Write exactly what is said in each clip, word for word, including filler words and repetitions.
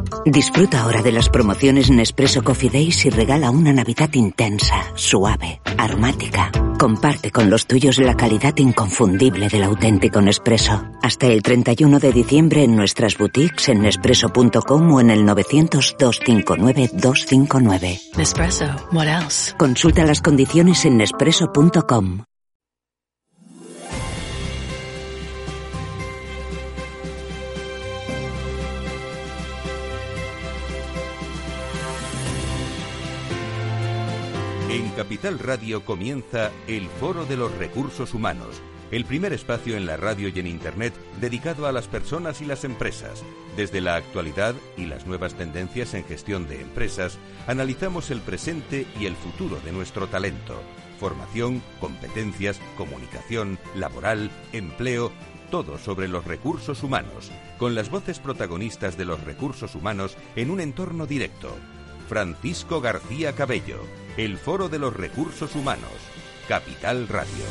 Disfruta ahora de las promociones Nespresso Coffee Days y regala una Navidad intensa, suave, aromática. Comparte con los tuyos la calidad inconfundible del auténtico Nespresso. Hasta el treinta y uno de diciembre en nuestras boutiques en nespresso punto com o en el novecientos, doscientos cincuenta y nueve, doscientos cincuenta y nueve. Nespresso, what else? Consulta las condiciones en nespresso punto com. En Capital Radio comienza el Foro de los Recursos Humanos, el primer espacio en la radio y en Internet dedicado a las personas y las empresas. Desde la actualidad y las nuevas tendencias en gestión de empresas, analizamos el presente y el futuro de nuestro talento. Formación, competencias, comunicación, laboral, empleo, todo sobre los recursos humanos, con las voces protagonistas de los recursos humanos en un entorno directo. Francisco García Cabello, el Foro de los Recursos Humanos, Capital Radio.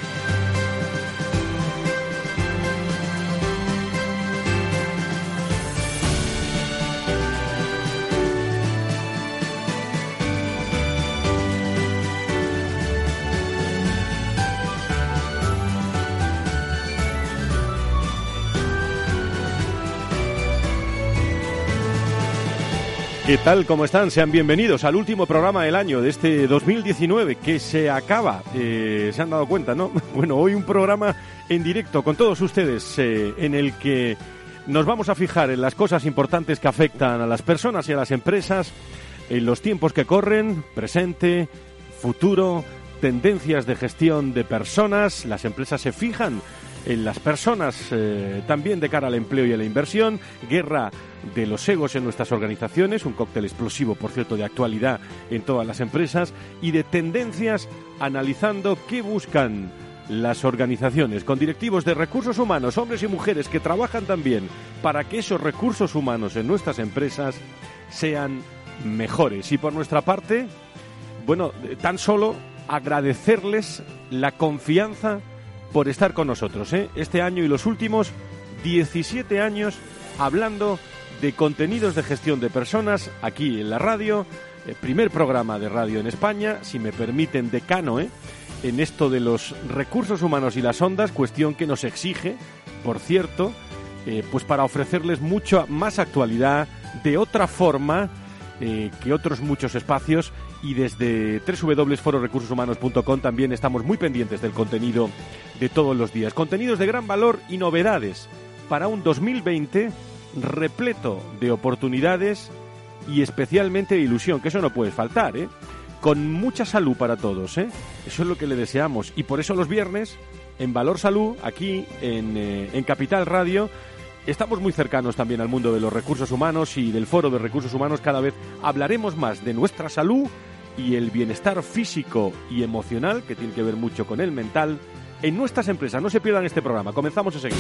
¿Qué tal? ¿Cómo están? Sean bienvenidos al último programa del año de este dos mil diecinueve que se acaba. Eh, ¿Se han dado cuenta, no? Bueno, hoy un programa en directo con todos ustedes eh, en el que nos vamos a fijar en las cosas importantes que afectan a las personas y a las empresas, en los tiempos que corren, presente, futuro, tendencias de gestión de personas. Las empresas se fijan en las personas eh, también de cara al empleo y a la inversión, guerra de los egos en nuestras organizaciones, un cóctel explosivo, por cierto, de actualidad en todas las empresas, y de tendencias analizando qué buscan las organizaciones, con directivos de recursos humanos, hombres y mujeres que trabajan también para que esos recursos humanos en nuestras empresas sean mejores. Y por nuestra parte, bueno, tan solo agradecerles la confianza por estar con nosotros, ¿eh? Este año y los últimos diecisiete años hablando de contenidos de gestión de personas aquí en la radio, el primer programa de radio en España, si me permiten, decano, ¿eh? en esto de los recursos humanos y las ondas, cuestión que nos exige, por cierto, eh, pues para ofrecerles mucha más actualidad de otra forma eh, que otros muchos espacios. Y desde doble u doble u doble u punto foro recursos humanos punto com también estamos muy pendientes del contenido de todos los días. Contenidos de gran valor y novedades para un dos mil veinte repleto de oportunidades y especialmente de ilusión, que eso no puede faltar, ¿eh? Con mucha salud para todos, ¿eh? Eso es lo que le deseamos. Y por eso los viernes, en Valor Salud, aquí en, eh, en Capital Radio, estamos muy cercanos también al mundo de los recursos humanos y del Foro de Recursos Humanos. Cada vez hablaremos más de nuestra salud y el bienestar físico y emocional, que tiene que ver mucho con el mental, en nuestras empresas. No se pierdan este programa. Comenzamos enseguida.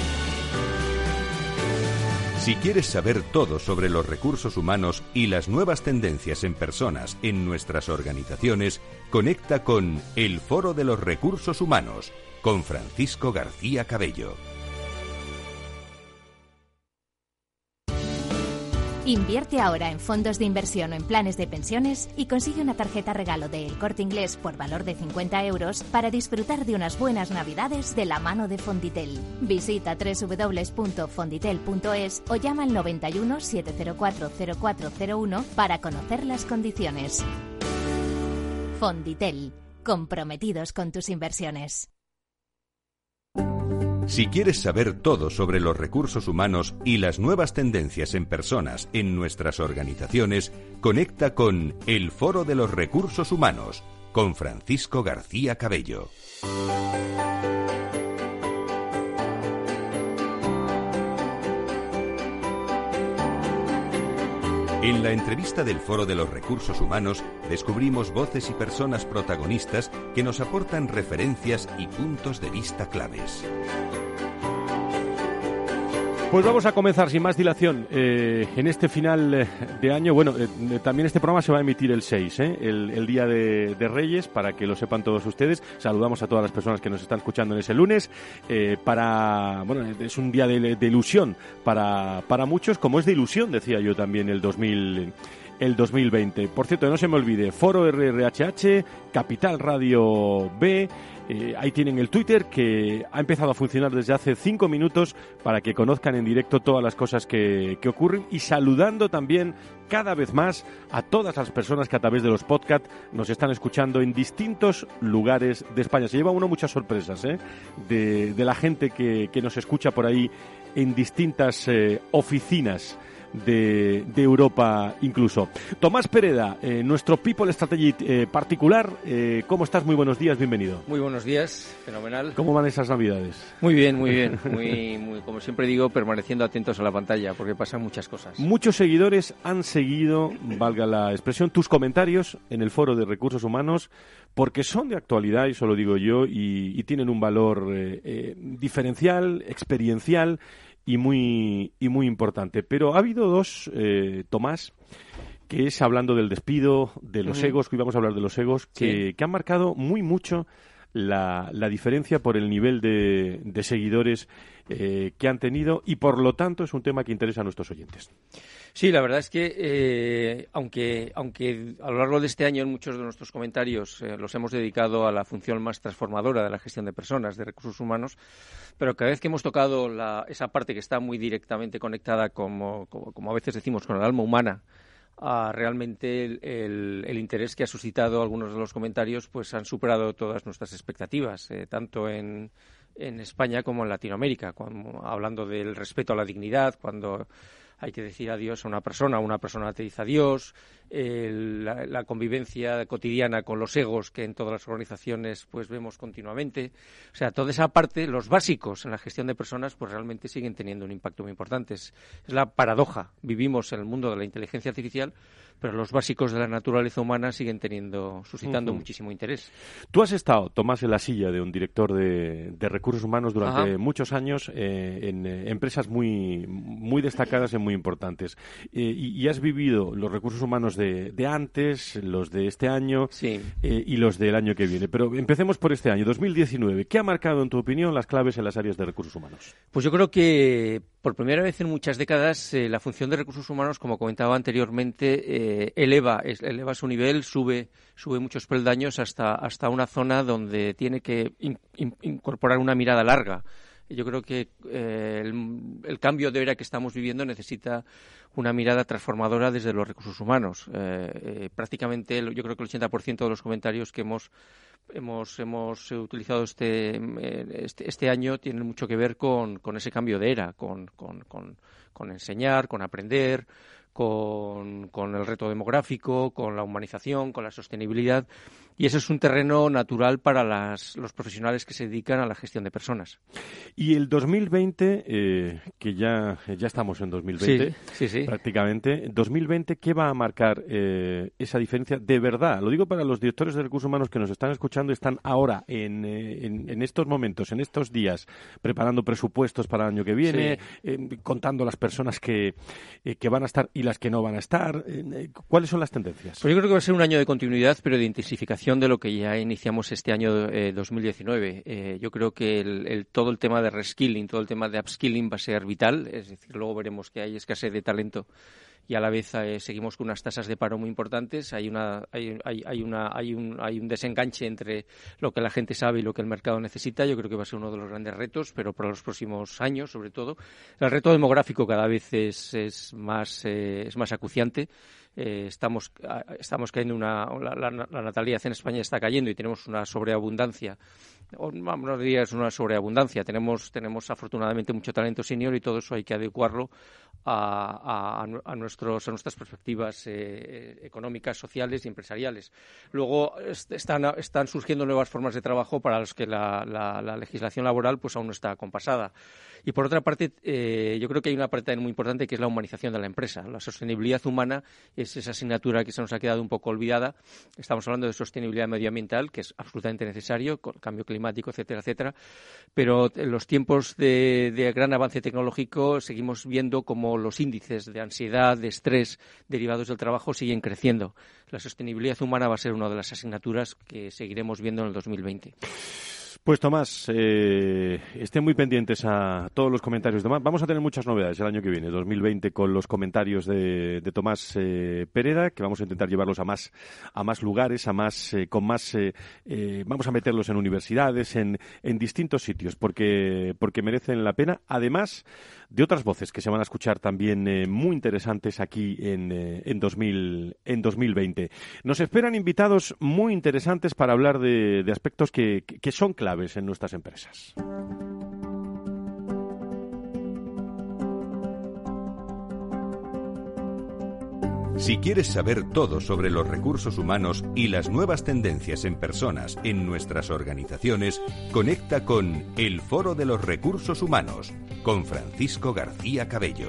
Si quieres saber todo sobre los recursos humanos y las nuevas tendencias en personas en nuestras organizaciones, conecta con el Foro de los Recursos Humanos, con Francisco García Cabello. Invierte ahora en fondos de inversión o en planes de pensiones y consigue una tarjeta regalo de El Corte Inglés por valor de cincuenta euros para disfrutar de unas buenas navidades de la mano de Fonditel. Visita doble u doble u doble u punto fonditel punto es o llama al noventa y uno, setecientos cuatro, cero cuatro cero uno para conocer las condiciones. Fonditel, comprometidos con tus inversiones. Si quieres saber todo sobre los recursos humanos y las nuevas tendencias en personas en nuestras organizaciones, conecta con el Foro de los Recursos Humanos, con Francisco García Cabello. En la entrevista del Foro de los Recursos Humanos descubrimos voces y personas protagonistas que nos aportan referencias y puntos de vista claves. Pues vamos a comenzar sin más dilación eh, en este final de año. Bueno, eh, también este programa se va a emitir el seis, ¿eh? el, el día de, de Reyes, para que lo sepan todos ustedes. Saludamos a todas las personas que nos están escuchando en ese lunes. Eh, para, bueno, es un día de, de ilusión para, para muchos, como es de ilusión, decía yo también, el dos mil, el dos mil veinte. Por cierto, no se me olvide, Foro R R H H, Capital Radio B. Eh, ahí tienen el Twitter, que ha empezado a funcionar desde hace cinco minutos para que conozcan en directo todas las cosas que, que ocurren, y saludando también cada vez más a todas las personas que a través de los podcasts nos están escuchando en distintos lugares de España. Se lleva uno muchas sorpresas, ¿eh? de, de la gente que, que nos escucha por ahí en distintas eh, oficinas De, de Europa incluso. Tomás Pereda, eh, nuestro People Strategy eh, particular, eh, ¿cómo estás? Muy buenos días, bienvenido. Muy buenos días, fenomenal. ¿Cómo van esas navidades? Muy bien, muy bien, muy, muy, como siempre digo, permaneciendo atentos a la pantalla, porque pasan muchas cosas. Muchos seguidores han seguido, valga la expresión, tus comentarios en el Foro de Recursos Humanos, porque son de actualidad, y eso lo digo yo, y, y tienen un valor eh, eh, diferencial, experiencial, y muy y muy importante. Pero ha habido dos, eh, Tomás, que es hablando del despido, de los uh-huh. egos, que hoy vamos a hablar de los egos, que, sí. que han marcado muy mucho la, la diferencia por el nivel de, de seguidores eh, que han tenido, y por lo tanto es un tema que interesa a nuestros oyentes. Sí, la verdad es que eh, aunque aunque a lo largo de este año en muchos de nuestros comentarios eh, los hemos dedicado a la función más transformadora de la gestión de personas, de recursos humanos, pero cada vez que hemos tocado la, esa parte que está muy directamente conectada, como, como, como a veces decimos, con el alma humana, a realmente el, el, el interés que ha suscitado algunos de los comentarios, pues han superado todas nuestras expectativas, eh, tanto en, en España como en Latinoamérica, cuando, hablando del respeto a la dignidad, cuando hay que decir adiós a una persona, una persona te dice adiós, eh, la, la convivencia cotidiana con los egos que en todas las organizaciones pues vemos continuamente. O sea, toda esa parte, los básicos en la gestión de personas, pues realmente siguen teniendo un impacto muy importante. Es, es la paradoja. Vivimos en el mundo de la inteligencia artificial, pero los básicos de la naturaleza humana siguen teniendo, suscitando uh-huh. muchísimo interés. Tú has estado, Tomás, en la silla de un director de, de recursos humanos durante Ajá. muchos años eh, en eh, empresas muy, muy destacadas y muy importantes. Eh, y, y has vivido los recursos humanos de, de antes, los de este año sí. eh, y los del año que viene. Pero empecemos por este año, dos mil diecinueve. ¿Qué ha marcado, en tu opinión, las claves en las áreas de recursos humanos? Pues yo creo que por primera vez en muchas décadas eh, la función de recursos humanos, como comentaba anteriormente, eh, Eh, eleva, eleva su nivel, sube, sube muchos peldaños hasta, hasta una zona donde tiene que in, in, incorporar una mirada larga. Yo creo que eh, el, el cambio de era que estamos viviendo necesita una mirada transformadora desde los recursos humanos. Eh, eh, prácticamente, yo creo que el ochenta por ciento de los comentarios que hemos hemos hemos utilizado este este, este año tienen mucho que ver con, con ese cambio de era, con, con, con, con enseñar, con aprender, Con, con el reto demográfico, con la humanización, con la sostenibilidad, y ese es un terreno natural para las, los profesionales que se dedican a la gestión de personas. Y el dos mil veinte, eh, que ya, ya estamos en dos mil veinte, sí, sí, sí. prácticamente, dos mil veinte, ¿qué va a marcar eh, esa diferencia de verdad? Lo digo para los directores de recursos humanos que nos están escuchando, están ahora, en, eh, en, en estos momentos, en estos días, preparando presupuestos para el año que viene, sí. eh, contando las personas que, eh, que van a estar y las que no van a estar. Eh, ¿Cuáles son las tendencias? Pues yo creo que va a ser un año de continuidad, pero de intensificación de lo que ya iniciamos este año eh, dos mil diecinueve. Eh, yo creo que el, el, todo el tema de reskilling, todo el tema de upskilling va a ser vital. Es decir, luego veremos que hay escasez de talento y a la vez eh, seguimos con unas tasas de paro muy importantes. Hay una hay, hay, hay una hay un hay un desenganche entre lo que la gente sabe y lo que el mercado necesita. Yo creo que va a ser uno de los grandes retos, pero para los próximos años, sobre todo. El reto demográfico cada vez es es más eh, es más acuciante. Eh, estamos estamos cayendo una la, la, la natalidad en España está cayendo y tenemos una sobreabundancia, o no diría es una sobreabundancia, tenemos tenemos afortunadamente mucho talento senior y todo eso hay que adecuarlo a, a, a nuestros a nuestras perspectivas eh, económicas, sociales y empresariales. Luego están están surgiendo nuevas formas de trabajo para los que la, la, la legislación laboral pues aún no está compasada. Y por otra parte, eh, yo creo que hay una parte muy importante que es la humanización de la empresa. La sostenibilidad humana es es esa asignatura que se nos ha quedado un poco olvidada. Estamos hablando de sostenibilidad medioambiental, que es absolutamente necesario, con el cambio climático, etcétera, etcétera. Pero en los tiempos de, de gran avance tecnológico seguimos viendo como los índices de ansiedad, de estrés derivados del trabajo siguen creciendo. La sostenibilidad humana va a ser una de las asignaturas que seguiremos viendo en el dos mil veinte. Pues Tomás, eh, estén muy pendientes a todos los comentarios de Tomás. Vamos a tener muchas novedades el año que viene, dos mil veinte, con los comentarios de, de Tomás eh, Pereda, que vamos a intentar llevarlos a más a más lugares, a más eh, con más eh, eh, vamos a meterlos en universidades, en, en distintos sitios, porque porque merecen la pena. Además de otras voces que se van a escuchar también eh, muy interesantes aquí en eh, en dos mil en dos mil veinte. Nos esperan invitados muy interesantes para hablar de, de aspectos que, que, que son claves en nuestras empresas. Si quieres saber todo sobre los recursos humanos y las nuevas tendencias en personas en nuestras organizaciones, conecta con El Foro de los Recursos Humanos con Francisco García Cabello.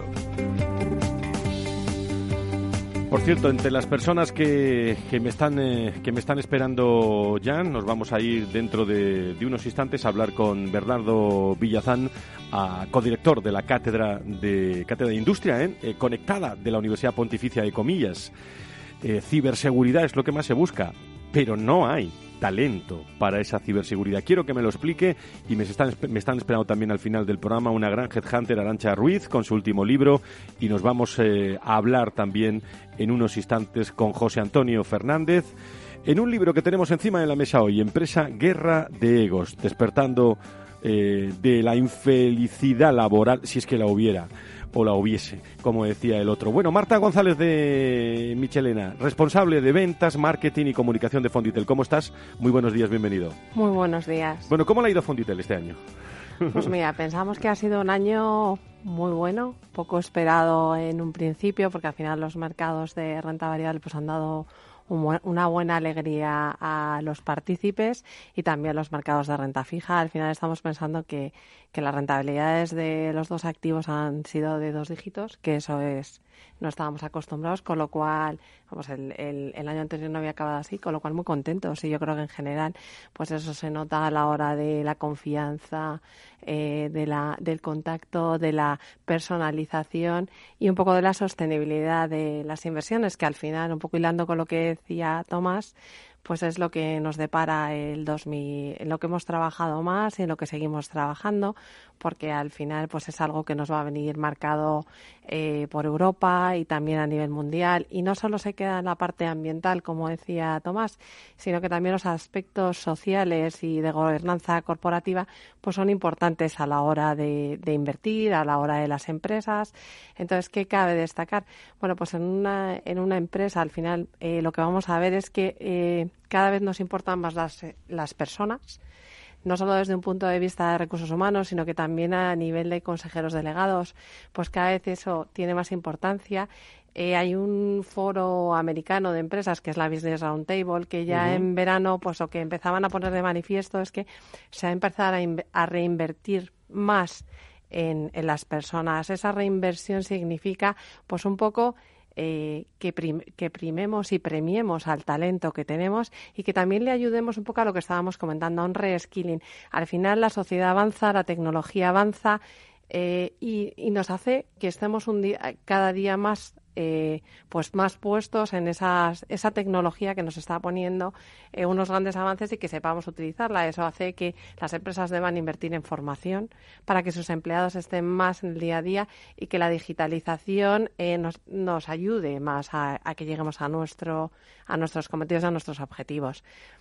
Por cierto, entre las personas que, que, me están, eh, que me están esperando ya, nos vamos a ir dentro de, de unos instantes a hablar con Bernardo Villazán, a, codirector de la Cátedra de, Cátedra de Industria, ¿eh? Eh, conectada de la Universidad Pontificia de Comillas. Eh, ciberseguridad es lo que más se busca, pero no hay talento para esa ciberseguridad. Quiero que me lo explique y me están, me están esperando también al final del programa una gran headhunter, Arantxa Ruiz, con su último libro, y nos vamos eh, a hablar también en unos instantes con José Antonio Fernández en un libro que tenemos encima de la mesa hoy, Empresa, Guerra de Egos, despertando eh, de la infelicidad laboral, si es que la hubiera o la hubiese, como decía el otro. Bueno, Marta González de Michelena, responsable de ventas, marketing y comunicación de Fonditel. ¿Cómo estás? Muy buenos días, bienvenido. Muy buenos días. Bueno, ¿cómo le ha ido a Fonditel este año? Pues mira, pensamos que ha sido un año muy bueno, poco esperado en un principio, porque al final los mercados de renta variable pues han dado un, una buena alegría a los partícipes y también a los mercados de renta fija. Al final estamos pensando que, que las rentabilidades de los dos activos han sido de dos dígitos, que eso es, no estábamos acostumbrados, con lo cual, vamos, el, el, el año anterior no había acabado así, con lo cual muy contentos. Y yo creo que en general, pues eso se nota a la hora de la confianza, eh, de la, del contacto, de la personalización y un poco de la sostenibilidad de las inversiones, que al final, un poco hilando con lo que decía Tomás, pues es lo que nos depara el dos mil, en lo que hemos trabajado más y en lo que seguimos trabajando, porque al final pues es algo que nos va a venir marcado eh, por Europa y también a nivel mundial. Y no solo se queda en la parte ambiental, como decía Tomás, sino que también los aspectos sociales y de gobernanza corporativa pues son importantes a la hora de, de invertir, a la hora de las empresas. Entonces, ¿qué cabe destacar? Bueno, pues en una, en una empresa al final eh, lo que vamos a ver es que eh, cada vez nos importan más las, las personas, no solo desde un punto de vista de recursos humanos, sino que también a nivel de consejeros delegados, pues cada vez eso tiene más importancia. Eh, hay un foro americano de empresas que es la Business Roundtable, que ya uh-huh. en verano, pues lo que empezaban a poner de manifiesto es que se ha empezado a, in- a reinvertir más en, en las personas. Esa reinversión significa, pues un poco Eh, que, prim- que primemos y premiemos al talento que tenemos y que también le ayudemos un poco a lo que estábamos comentando, a un reskilling. Al final la sociedad avanza, la tecnología avanza eh, y, y nos hace que estemos un día, cada día más eh, pues más puestos en esas, esa tecnología que nos está poniendo eh, unos grandes avances y que sepamos utilizarla. Eso hace que las empresas deban invertir en formación para que sus empleados estén más en el día a día y que la digitalización eh, nos, nos ayude más a, a que lleguemos a, nuestro, a nuestros cometidos, a nuestros objetivos.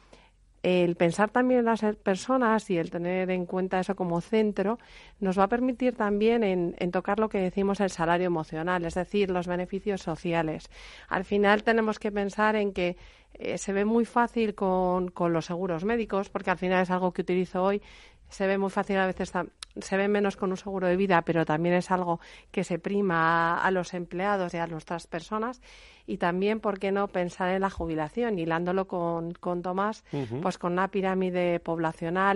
El pensar también en las personas y el tener en cuenta eso como centro nos va a permitir también en, en tocar lo que decimos el salario emocional, es decir, los beneficios sociales. Al final tenemos que pensar en que eh, se ve muy fácil con, con los seguros médicos, porque al final es algo que utilizo hoy. Se ve muy fácil, a veces se ve menos con un seguro de vida, pero también es algo que se prima a, a los empleados y a nuestras personas. Y también, ¿por qué no pensar en la jubilación? Hilándolo con, con Tomás, uh-huh. pues con una pirámide poblacional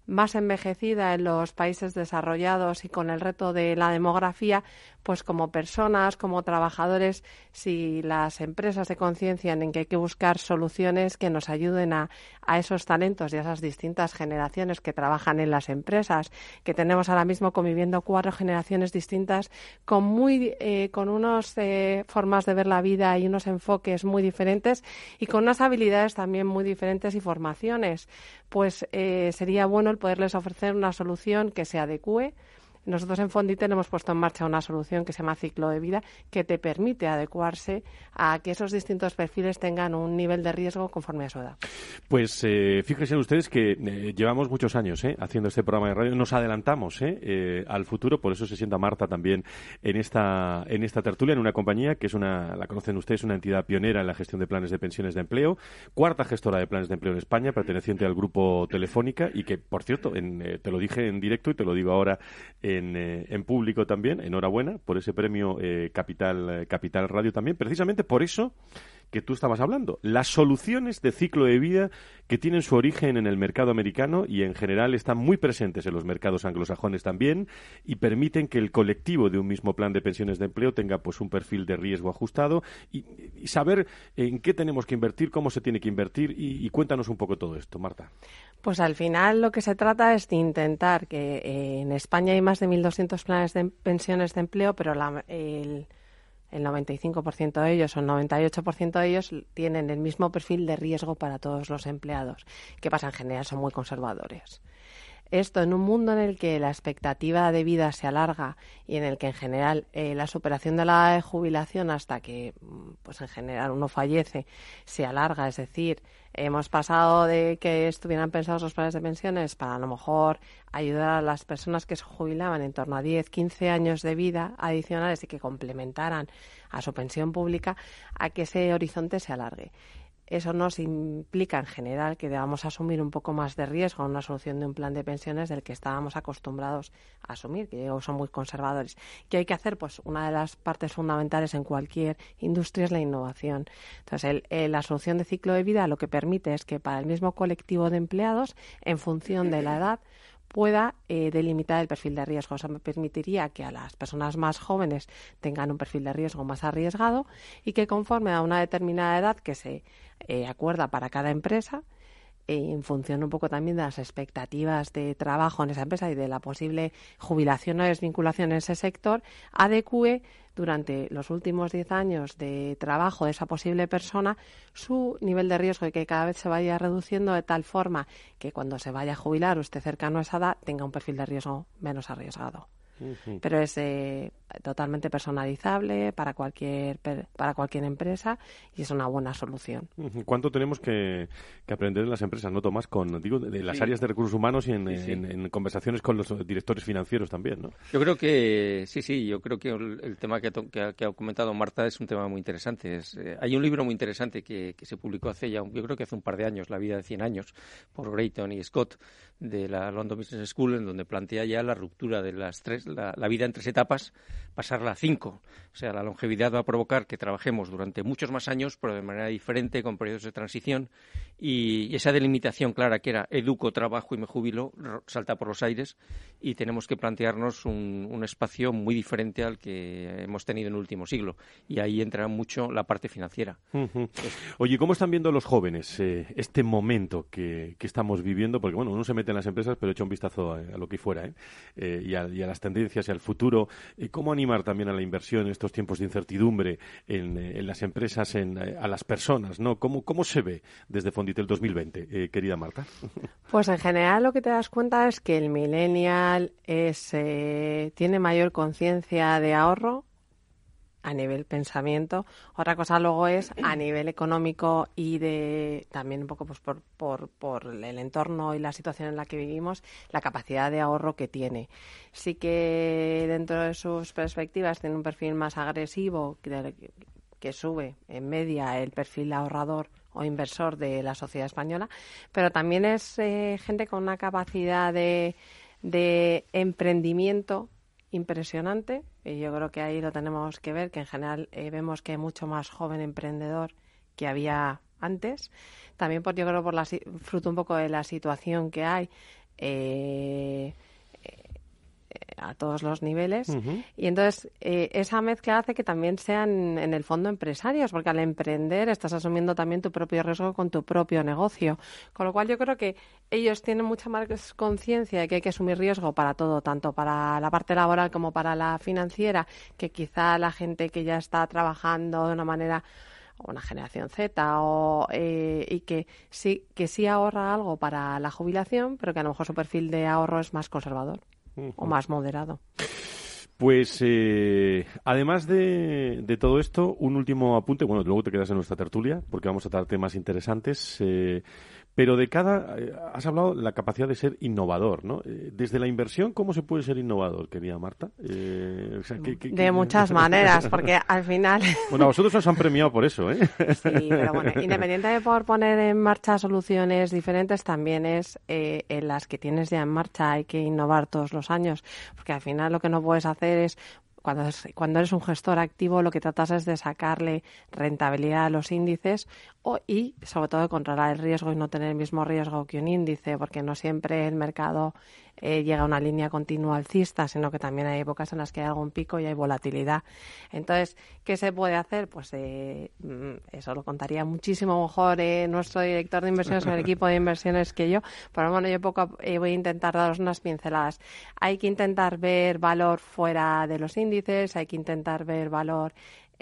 más envejecida en los países desarrollados y con el reto de la demografía, pues como personas, como trabajadores, si las empresas se conciencian en que hay que buscar soluciones que nos ayuden a, a esos talentos y a esas distintas generaciones que trabajan en las empresas, que tenemos ahora mismo conviviendo cuatro generaciones distintas con muy eh, con unas eh, formas de ver la vida y unos enfoques muy diferentes y con unas habilidades también muy diferentes y formaciones, pues eh, sería bueno el poderles ofrecer una solución que se adecúe. Nosotros en Fonditel hemos puesto en marcha una solución que se llama Ciclo de Vida, que te permite adecuarse a que esos distintos perfiles tengan un nivel de riesgo conforme a su edad. Pues eh, fíjense ustedes que eh, llevamos muchos años eh, haciendo este programa de radio, nos adelantamos eh, eh, al futuro, por eso se sienta Marta también en esta en esta tertulia, en una compañía que es una, la conocen ustedes, una entidad pionera en la gestión de planes de pensiones de empleo, cuarta gestora de planes de empleo en España, perteneciente al grupo Telefónica y que, por cierto, en, eh, te lo dije en directo y te lo digo ahora En, eh, en público también, enhorabuena por ese premio eh, Capital, eh, Capital Radio también, precisamente por eso que tú estabas hablando, las soluciones de ciclo de vida que tienen su origen en el mercado americano y en general están muy presentes en los mercados anglosajones también y permiten que el colectivo de un mismo plan de pensiones de empleo tenga pues un perfil de riesgo ajustado y, y saber en qué tenemos que invertir, cómo se tiene que invertir y, y cuéntanos un poco todo esto, Marta. Pues al final lo que se trata es de intentar que eh, en España hay más de mil doscientos planes de pensiones de empleo, pero la, el, el noventa y cinco por ciento de ellos o el noventa y ocho por ciento de ellos tienen el mismo perfil de riesgo para todos los empleados. ¿Qué pasa? En general son muy conservadores. Esto en un mundo en el que la expectativa de vida se alarga y en el que en general eh, la superación de la jubilación hasta que pues en general uno fallece se alarga, es decir, hemos pasado de que estuvieran pensados los planes de pensiones para a lo mejor ayudar a las personas que se jubilaban en torno a diez, quince años de vida adicionales y que complementaran a su pensión pública, a que ese horizonte se alargue. Eso nos implica en general que debamos asumir un poco más de riesgo en una solución de un plan de pensiones del que estábamos acostumbrados a asumir, que son muy conservadores. ¿Qué hay que hacer? Pues una de las partes fundamentales en cualquier industria es la innovación. Entonces, el, el, la solución de ciclo de vida lo que permite es que para el mismo colectivo de empleados, en función de la edad, pueda eh, delimitar el perfil de riesgo. Eso me permitiría que a las personas más jóvenes tengan un perfil de riesgo más arriesgado y que conforme a una determinada edad que se eh, acuerda para cada empresa, eh, en función un poco también de las expectativas de trabajo en esa empresa y de la posible jubilación o desvinculación en ese sector, adecúe durante los últimos diez años de trabajo de esa posible persona su nivel de riesgo y que cada vez se vaya reduciendo de tal forma que cuando se vaya a jubilar o esté cercano a esa edad tenga un perfil de riesgo menos arriesgado. Uh-huh. Pero es eh, totalmente personalizable para cualquier para cualquier empresa y es una buena solución. Uh-huh. ¿Cuánto tenemos que, que aprender en las empresas, no, Tomás? Con, digo, de las sí. áreas de recursos humanos y en, sí, sí. En, en conversaciones con los directores financieros también, ¿no? Yo creo que, sí, sí, yo creo que el, el tema que, to, que, ha, que ha comentado Marta es un tema muy interesante. Es, eh, hay un libro muy interesante que, que se publicó hace ya, yo creo que hace un par de años, La vida de cien años, por Grayton y Scott, de la London Business School, en donde plantea ya la ruptura de las tres, la, la vida en tres etapas, pasarla a cinco. O sea, la longevidad va a provocar que trabajemos durante muchos más años, pero de manera diferente, con periodos de transición, y, y esa delimitación clara que era educo, trabajo y me jubilo, salta por los aires, y tenemos que plantearnos un, un espacio muy diferente al que hemos tenido en el último siglo, y ahí entra mucho la parte financiera. Uh-huh. Oye, ¿cómo están viendo los jóvenes eh, este momento que, que estamos viviendo? Porque, bueno, uno se mete en las empresas, pero echa un vistazo a, a lo que fuera, ¿eh? Eh, y, a, y a las tendencias y al futuro. Eh, ¿Cómo animar también a la inversión en estos tiempos de incertidumbre en, eh, en las empresas, en, eh, a las personas, ¿no? ¿Cómo, cómo se ve desde Fonditel dos mil veinte, eh, querida Marta? Pues en general lo que te das cuenta es que el millennial es, eh, tiene mayor conciencia de ahorro a nivel pensamiento. Otra cosa luego es a nivel económico y de también un poco pues por, por, por el entorno y la situación en la que vivimos, la capacidad de ahorro que tiene. Sí que dentro de sus perspectivas tiene un perfil más agresivo que, que sube en media el perfil ahorrador o inversor de la sociedad española, pero también es eh, gente con una capacidad de, de emprendimiento impresionante, y yo creo que ahí lo tenemos que ver, que en general eh, vemos que hay mucho más joven emprendedor que había antes. También por, yo creo por la fruto un poco de la situación que hay eh, a todos los niveles. Uh-huh. Y entonces eh, esa mezcla hace que también sean en el fondo empresarios, porque al emprender estás asumiendo también tu propio riesgo con tu propio negocio. Con lo cual yo creo que ellos tienen mucha más conciencia de que hay que asumir riesgo para todo, tanto para la parte laboral como para la financiera, que quizá la gente que ya está trabajando de una manera, o una generación Z, o eh, y que sí, que sí ahorra algo para la jubilación, pero que a lo mejor su perfil de ahorro es más conservador. Uh-huh. O más moderado. Pues eh, además de, de todo esto, un último apunte. Bueno, luego te quedas en nuestra tertulia porque vamos a tratar temas interesantes. Eh, pero de cada... Eh, has hablado de la capacidad de ser innovador, ¿no? Eh, desde la inversión, ¿cómo se puede ser innovador, querida Marta? Eh, o sea, ¿qué, qué, de qué... muchas maneras, porque al final... Bueno, a vosotros os han premiado por eso, ¿eh? Sí, pero bueno, independiente de por poner en marcha soluciones diferentes, también es eh, en las que tienes ya en marcha hay que innovar todos los años, porque al final lo que no puedes hacer es... Cuando, es, cuando eres un gestor activo, lo que tratas es de sacarle rentabilidad a los índices o, y, sobre todo, de controlar el riesgo y no tener el mismo riesgo que un índice, porque no siempre el mercado eh, llega a una línea continua alcista, sino que también hay épocas en las que hay algún pico y hay volatilidad. Entonces, ¿qué se puede hacer? Pues eh, eso lo contaría muchísimo mejor eh, nuestro director de inversiones o el equipo de inversiones que yo, pero bueno, yo poco eh, voy a intentar daros unas pinceladas. Hay que intentar ver valor fuera de los índices, hay que intentar ver valor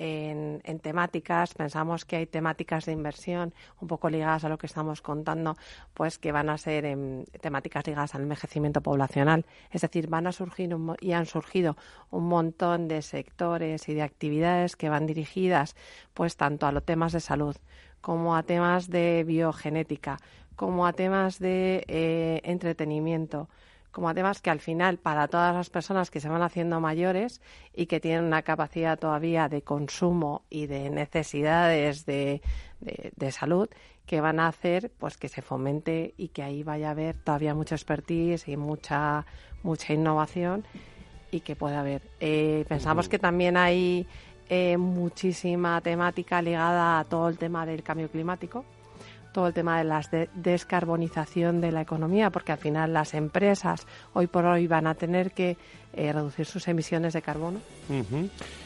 En, en temáticas. Pensamos que hay temáticas de inversión un poco ligadas a lo que estamos contando, pues que van a ser en, temáticas ligadas al envejecimiento poblacional. Es decir, van a surgir un, y han surgido un montón de sectores y de actividades que van dirigidas pues tanto a los temas de salud como a temas de biogenética, como a temas de eh, entretenimiento, como a temas que al final, para todas las personas que se van haciendo mayores y que tienen una capacidad todavía de consumo y de necesidades de, de, de salud, que van a hacer pues que se fomente y que ahí vaya a haber todavía mucha expertise y mucha mucha innovación y que pueda haber. Eh, pensamos que también hay eh, muchísima temática ligada a todo el tema del cambio climático, todo el tema de la de descarbonización de la economía, porque al final las empresas hoy por hoy van a tener que eh, reducir sus emisiones de carbono. Uh-huh.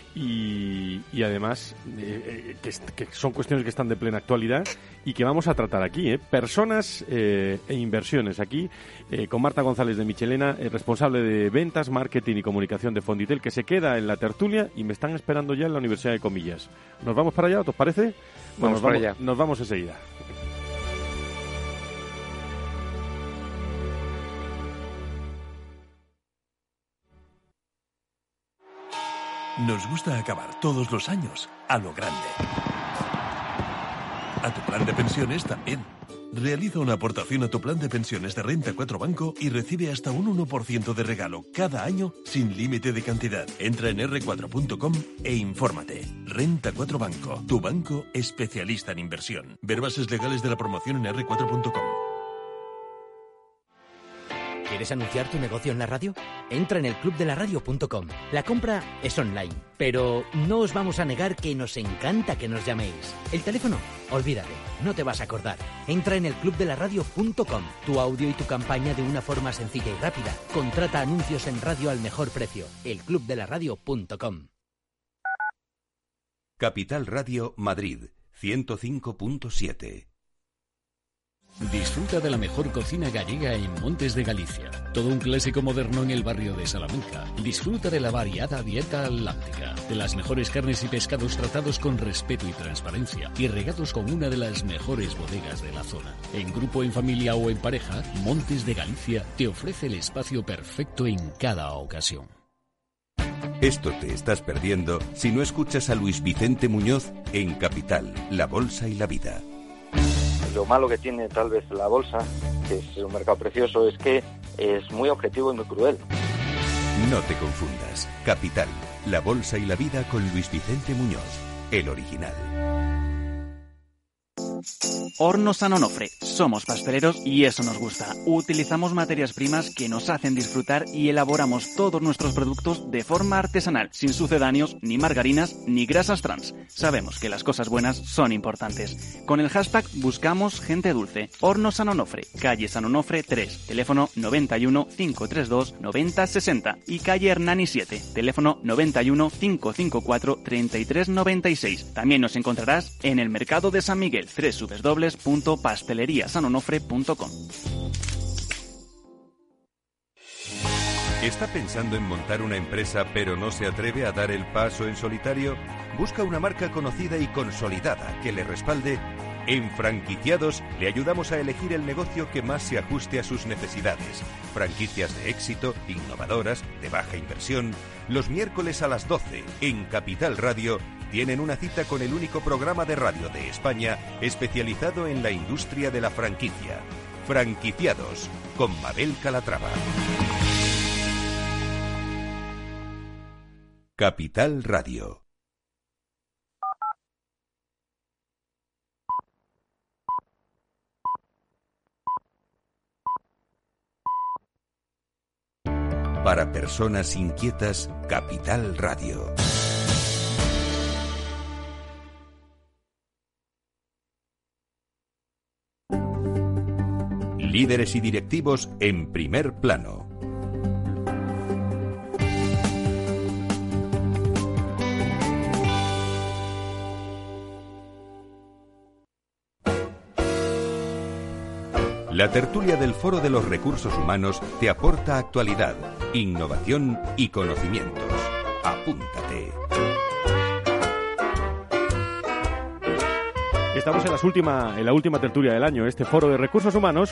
Y, y además eh, que, que son cuestiones que están de plena actualidad y que vamos a tratar aquí, ¿eh? Personas eh, e inversiones aquí, eh, con Marta González de Michelena, eh, responsable de ventas, marketing y comunicación de Fonditel, que se queda en la tertulia y me están esperando ya en la Universidad de Comillas. ¿Nos vamos para allá? ¿Os parece? Vamos Bueno, nos para vamos, allá. Nos vamos enseguida. Nos gusta acabar todos los años a lo grande. A tu plan de pensiones también. Realiza una aportación a tu plan de pensiones de Renta cuatro Banco y recibe hasta un uno por ciento de regalo cada año sin límite de cantidad. Entra en erre cuatro punto com e infórmate. Renta cuatro Banco, tu banco especialista en inversión. Ver bases legales de la promoción en erre cuatro punto com. ¿Quieres anunciar tu negocio en la radio? Entra en el club de la radio punto com. La compra es online, pero no os vamos a negar que nos encanta que nos llaméis. El teléfono, olvídate, no te vas a acordar. Entra en el club de la radio punto com. Tu audio y tu campaña de una forma sencilla y rápida. Contrata anuncios en radio al mejor precio. el club de la radio punto com. Capital Radio Madrid, ciento cinco punto siete. Disfruta de la mejor cocina gallega en Montes de Galicia. Todo un clásico moderno en el barrio de Salamanca. Disfruta de la variada dieta atlántica, de las mejores carnes y pescados tratados con respeto y transparencia y regados con una de las mejores bodegas de la zona. En grupo, en familia o en pareja, Montes de Galicia te ofrece el espacio perfecto en cada ocasión. Esto te estás perdiendo si no escuchas a Luis Vicente Muñoz en Capital, La Bolsa y la Vida. Lo malo que tiene tal vez la bolsa, que es un mercado precioso, es que es muy objetivo y muy cruel. No te confundas. Capital, La Bolsa y la Vida con Luis Vicente Muñoz, el original. Hornos San Onofre. Somos pasteleros y eso nos gusta. Utilizamos materias primas que nos hacen disfrutar y elaboramos todos nuestros productos de forma artesanal, sin sucedáneos, ni margarinas, ni grasas trans. Sabemos que las cosas buenas son importantes. Con el hashtag buscamos gente dulce. Hornos San Onofre, calle San Onofre tres, teléfono noventa y uno, cinco tres dos, noventa sesenta y calle Hernani siete, teléfono noventa y uno, cinco cinco cuatro, treinta y tres noventa y seis. También nos encontrarás en el mercado de San Miguel, doble u doble u doble u punto pastelería san onofre punto com. ¿Está pensando en montar una empresa pero no se atreve a dar el paso en solitario? ¿Busca una marca conocida y consolidada que le respalde? En Franquiciados le ayudamos a elegir el negocio que más se ajuste a sus necesidades. Franquicias de éxito, innovadoras, de baja inversión. Los miércoles a las doce, en Capital Radio, tienen una cita con el único programa de radio de España especializado en la industria de la franquicia. Franquiciados, con Mabel Calatrava. Capital Radio. Para personas inquietas, Capital Radio. Líderes y directivos en primer plano. La tertulia del Foro de los Recursos Humanos te aporta actualidad, innovación y conocimientos. Apúntate. Estamos en, las última, en la última tertulia del año, este Foro de Recursos Humanos,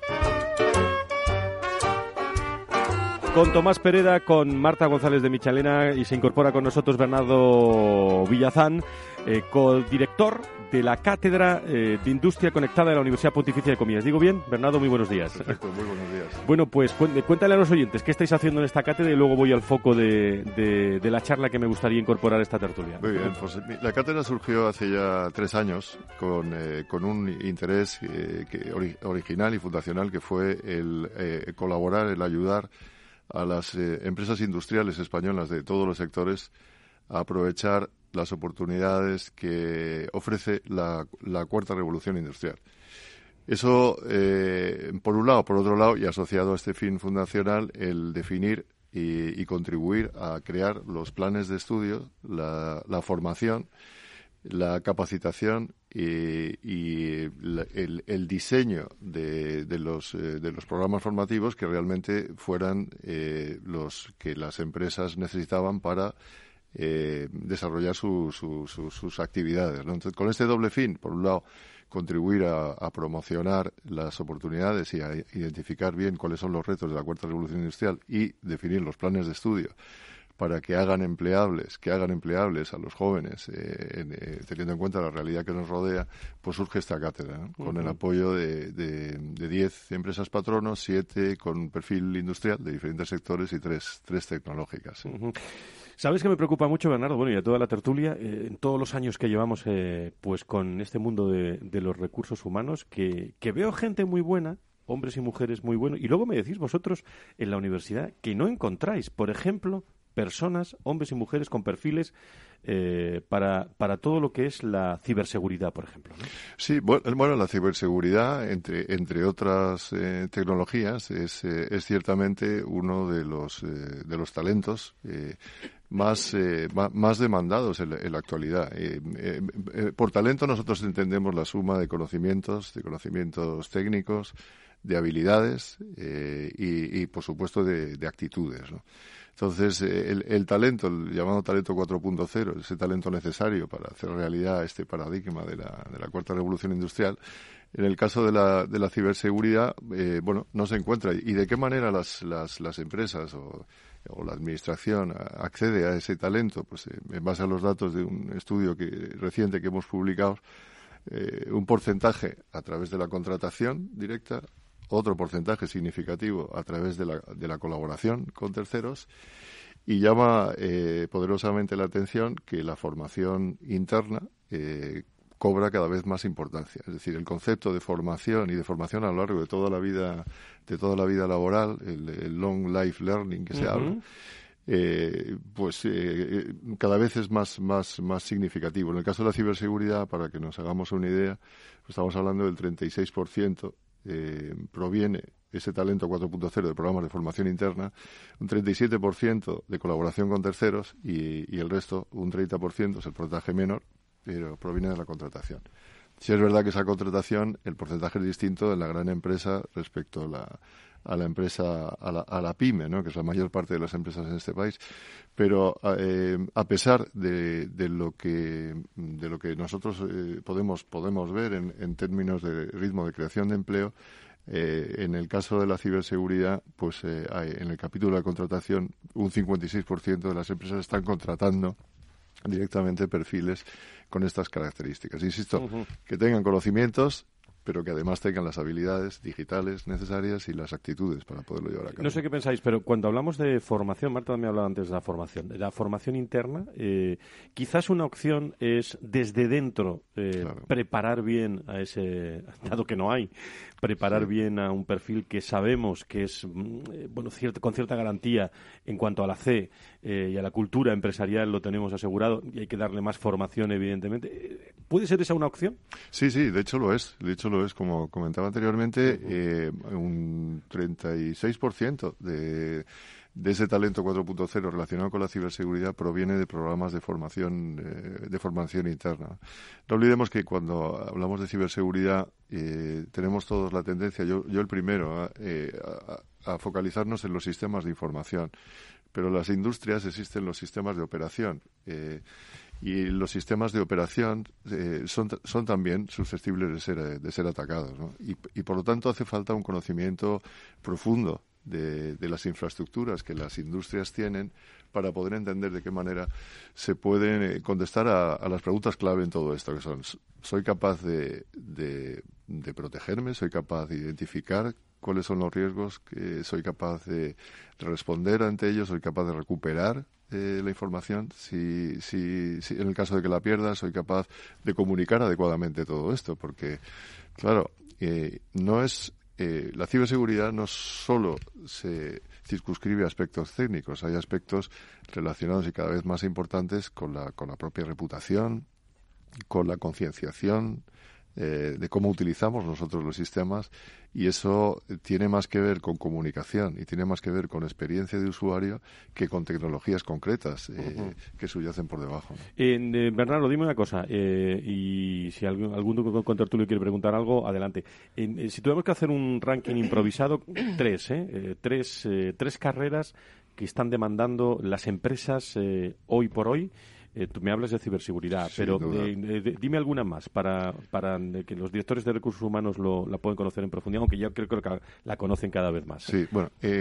con Tomás Pereda, con Marta González de Michalena, y se incorpora con nosotros Bernardo Villazán, eh, codirector de la Cátedra eh, de Industria Conectada de la Universidad Pontificia de Comillas. ¿Digo bien? Bernardo, muy buenos días. Perfecto, muy buenos días. Bueno, pues cuéntale a los oyentes qué estáis haciendo en esta cátedra y luego voy al foco de, de, de la charla que me gustaría incorporar a esta tertulia. Muy bien, pues la cátedra surgió hace ya tres años con, eh, con un interés eh, que, ori- original y fundacional, que fue el eh, colaborar, el ayudar a las eh, empresas industriales españolas de todos los sectores a aprovechar las oportunidades que ofrece la, la cuarta revolución industrial. Eso, eh, por un lado. Por otro lado, y asociado a este fin fundacional, el definir y, y contribuir a crear los planes de estudio, la, la formación, la capacitación y, y la, el, el diseño de, de, los, eh, de los programas formativos que realmente fueran eh, los que las empresas necesitaban para Eh, desarrollar su, su, su, sus actividades, ¿no? Entonces, con este doble fin, por un lado, contribuir a, a promocionar las oportunidades y a identificar bien cuáles son los retos de la cuarta revolución industrial y definir los planes de estudio para que hagan empleables, que hagan empleables a los jóvenes, eh, en, eh, teniendo en cuenta la realidad que nos rodea, pues surge esta cátedra, ¿no? Con uh-huh. el apoyo de, de, de diez empresas patronos, siete con perfil industrial de diferentes sectores y tres, tres tecnológicas. Uh-huh. ¿Sabes que me preocupa mucho, Bernardo? Bueno, y a toda la tertulia, eh, en todos los años que llevamos eh, pues con este mundo de, de los recursos humanos, que, que veo gente muy buena, hombres y mujeres muy buenos, y luego me decís vosotros en la universidad que no encontráis, por ejemplo, personas, hombres y mujeres con perfiles eh, para, para todo lo que es la ciberseguridad, por ejemplo, ¿no? Sí, bueno, la ciberseguridad, entre, entre otras eh, tecnologías, es, eh, es ciertamente uno de los, eh, de los talentos eh, más, eh, más, más demandados en la, en la actualidad. Eh, eh, eh, por talento nosotros entendemos la suma de conocimientos, de conocimientos técnicos, de habilidades eh, y, y, por supuesto, de, de actitudes, ¿no? Entonces, el, el talento, el llamado talento cuatro punto cero, ese talento necesario para hacer realidad este paradigma de la, de la cuarta revolución industrial, en el caso de la, de la ciberseguridad, eh, bueno, no se encuentra. ¿Y de qué manera las, las, las empresas o, o la administración accede a ese talento? Pues eh, en base a los datos de un estudio que, reciente que hemos publicado, eh, un porcentaje a través de la contratación directa, otro porcentaje significativo a través de la, de la colaboración con terceros, y llama eh, poderosamente la atención que la formación interna, eh, cobra cada vez más importancia. Es decir, el concepto de formación y de formación a lo largo de toda la vida, de toda la vida laboral, el, el long life learning que se uh-huh. habla, eh, pues eh, cada vez es más, más, más significativo. En el caso de la ciberseguridad, para que nos hagamos una idea, pues estamos hablando del treinta y seis por ciento eh, proviene ese talento cuatro punto cero de programas de formación interna, un treinta y siete por ciento de colaboración con terceros y, y el resto, un treinta por ciento, es el porcentaje menor, pero proviene de la contratación. Si es verdad que esa contratación, el porcentaje es distinto en la gran empresa respecto a la, a la empresa, a la, a la pyme, ¿no?, que es la mayor parte de las empresas en este país. Pero eh, a pesar de, de lo que de lo que nosotros eh, podemos podemos ver en, en términos de ritmo de creación de empleo, Eh, en el caso de la ciberseguridad, pues eh, hay, en el capítulo de la contratación, un cincuenta y seis por ciento de las empresas están contratando directamente perfiles con estas características. Insisto, uh-huh. que tengan conocimientos, pero que además tengan las habilidades digitales necesarias y las actitudes para poderlo llevar a cabo. No sé qué pensáis, pero cuando hablamos de formación, Marta también hablaba antes de la formación, de la formación interna, eh, quizás una opción es desde dentro eh, claro. preparar bien a ese, dado que no hay, preparar sí. bien a un perfil que sabemos que es eh, bueno cierto, con cierta garantía en cuanto a la C eh, y a la cultura empresarial lo tenemos asegurado y hay que darle más formación, evidentemente. ¿Puede ser esa una opción? Sí, sí, de hecho lo es, de hecho lo es, como comentaba anteriormente, eh, un treinta y seis por ciento de, de ese talento cuatro punto cero relacionado con la ciberseguridad proviene de programas de formación eh, de formación interna. No olvidemos que cuando hablamos de ciberseguridad eh, tenemos todos la tendencia, yo, yo el primero, a, eh, a, a focalizarnos en los sistemas de información, pero en las industrias existen los sistemas de operación. Eh, Y los sistemas de operación eh, son, son también susceptibles de ser, de ser atacados, ¿no? Y, y por lo tanto hace falta un conocimiento profundo de, de las infraestructuras que las industrias tienen para poder entender de qué manera se pueden eh, contestar a, a las preguntas clave en todo esto, que son: ¿soy capaz de, de, de protegerme? ¿Soy capaz de identificar cuáles son los riesgos? Que ¿soy capaz de responder ante ellos? ¿Soy capaz de recuperar Eh, la información? Si, si, si en el caso de que la pierda, soy capaz de comunicar adecuadamente todo esto, porque claro, eh, no es eh, la ciberseguridad no solo se circunscribe a aspectos técnicos, hay aspectos relacionados y cada vez más importantes con la con la propia reputación, con la concienciación eh, de cómo utilizamos nosotros los sistemas, y eso tiene más que ver con comunicación y tiene más que ver con experiencia de usuario que con tecnologías concretas eh, uh-huh. que subyacen por debajo, ¿no? Eh, Bernardo, dime una cosa, eh, y si algún, algún contertulio quiere preguntar algo, adelante. Eh, si tuviéramos que hacer un ranking improvisado, tres, ¿eh? eh tres, eh, tres carreras que están demandando las empresas eh, hoy por hoy. Eh, tú me hablas de ciberseguridad, sí, pero eh, eh, dime alguna más para, para que los directores de recursos humanos lo, la puedan conocer en profundidad, aunque yo creo, creo que la conocen cada vez más. ¿eh? Sí, bueno, eh,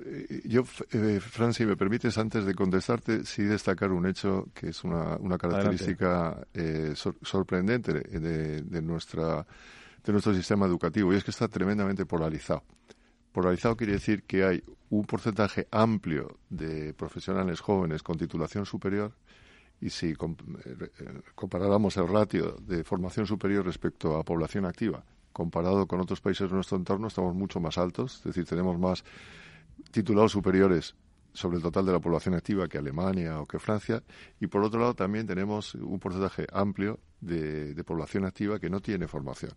yo, eh, Fran, si me permites, antes de contestarte, sí destacar un hecho que es una, una característica eh, sor, sorprendente de, de, nuestra, de nuestro sistema educativo, y es que está tremendamente polarizado. Polarizado quiere decir que hay un porcentaje amplio de profesionales jóvenes con titulación superior. Y si comparáramos el ratio de formación superior respecto a población activa, comparado con otros países de nuestro entorno, estamos mucho más altos. Es decir, tenemos más titulados superiores sobre el total de la población activa que Alemania o que Francia. Y por otro lado, también tenemos un porcentaje amplio de, de población activa que no tiene formación.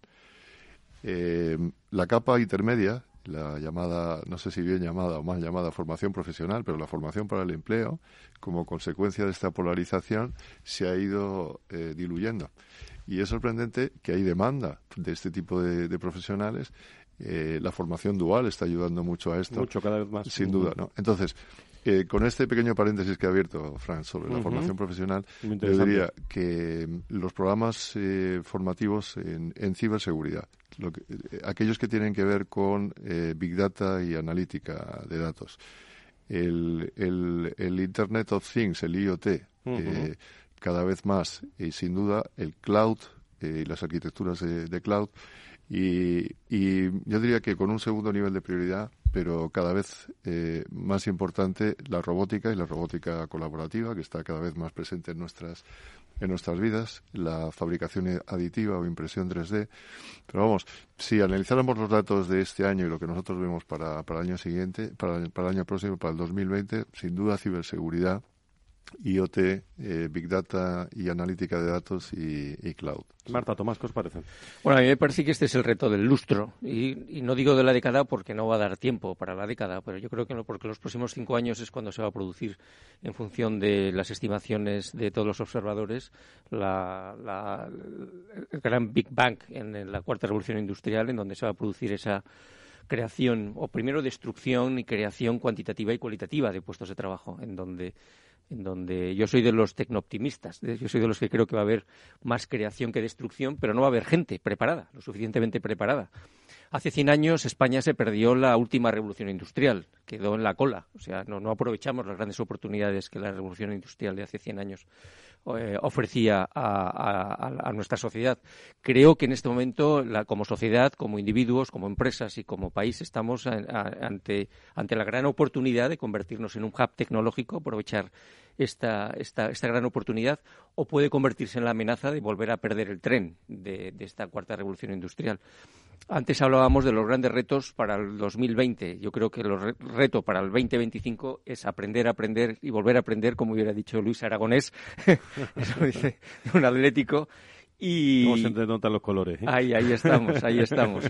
Eh, la capa intermedia, la llamada, no sé si bien llamada o mal llamada formación profesional, pero la formación para el empleo, como consecuencia de esta polarización, se ha ido eh, diluyendo. Y es sorprendente que hay demanda de este tipo de, de profesionales. Eh, la formación dual está ayudando mucho a esto. Mucho, cada vez más. Sin duda, ¿no? Entonces, eh, con este pequeño paréntesis que ha abierto Fran sobre la uh-huh. formación profesional, yo diría que los programas eh, formativos en, en ciberseguridad, lo que, eh, aquellos que tienen que ver con eh, Big Data y analítica de datos, el, el, el Internet of Things, el I O T, uh-huh. eh, cada vez más, y sin duda el cloud eh, y las arquitecturas de, de cloud, y, y yo diría que con un segundo nivel de prioridad pero cada vez eh, más importante la robótica y la robótica colaborativa, que está cada vez más presente en nuestras en nuestras vidas, la fabricación aditiva o impresión tres D. Pero vamos, si analizáramos los datos de este año y lo que nosotros vemos para, para el año siguiente, para, para el año próximo, para el dos mil veinte, sin duda ciberseguridad, IoT, eh, Big Data y analítica de datos y, y cloud. Marta, Tomás, ¿qué os parece? Bueno, a mí me parece que este es el reto del lustro. Y, y no digo de la década porque no va a dar tiempo para la década, pero yo creo que no, porque los próximos cinco años es cuando se va a producir, en función de las estimaciones de todos los observadores, la, la, el gran Big Bang en la cuarta revolución industrial, en donde se va a producir esa creación, o primero destrucción y creación cuantitativa y cualitativa de puestos de trabajo, en donde en donde yo soy de los tecnooptimistas, yo soy de los que creo que va a haber más creación que destrucción, pero no va a haber gente preparada, lo suficientemente preparada. Hace cien años España se perdió la última revolución industrial, quedó en la cola, o sea, no, no aprovechamos las grandes oportunidades que la revolución industrial de hace cien años eh, ofrecía a, a, a nuestra sociedad. Creo que en este momento, la, como sociedad, como individuos, como empresas y como país, estamos a, a, ante, ante la gran oportunidad de convertirnos en un hub tecnológico, aprovechar esta, esta, esta gran oportunidad, o puede convertirse en la amenaza de volver a perder el tren de, de esta cuarta revolución industrial. Antes hablábamos de los grandes retos para el dos mil veinte. Yo creo que el re- reto para el veinte veinticinco es aprender, aprender y volver a aprender, como hubiera dicho Luis Aragonés, eso dice un atlético. Y ¿Cómo se te notan los colores? ¿eh? Ahí, ahí estamos, ahí estamos.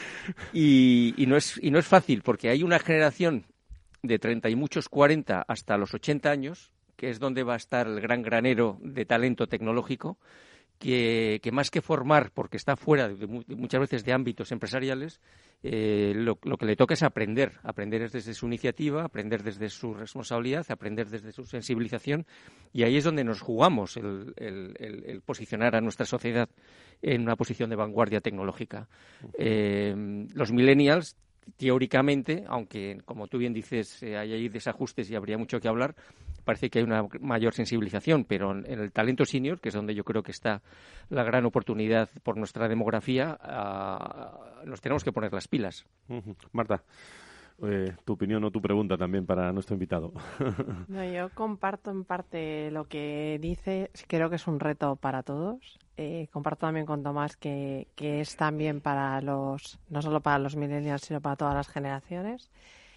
Y, y, no es, y no es fácil, porque hay una generación de treinta y muchos cuarenta hasta los ochenta años, que es donde va a estar el gran granero de talento tecnológico, que, que más que formar, porque está fuera de, de muchas veces de ámbitos empresariales, eh, lo, lo que le toca es aprender, aprender desde su iniciativa, aprender desde su responsabilidad, aprender desde su sensibilización, y ahí es donde nos jugamos el, el, el, el posicionar a nuestra sociedad en una posición de vanguardia tecnológica. Eh, los millennials, teóricamente, aunque como tú bien dices eh, hay ahí desajustes y habría mucho que hablar, parece que hay una mayor sensibilización, pero en, en el talento senior, que es donde yo creo que está la gran oportunidad por nuestra demografía, uh, nos tenemos que poner las pilas. Uh-huh. Marta, eh, tu opinión o tu pregunta también para nuestro invitado. No, yo comparto en parte lo que dice, creo que es un reto para todos. Eh, comparto también con Tomás que, que es también para los, no solo para los millennials, sino para todas las generaciones.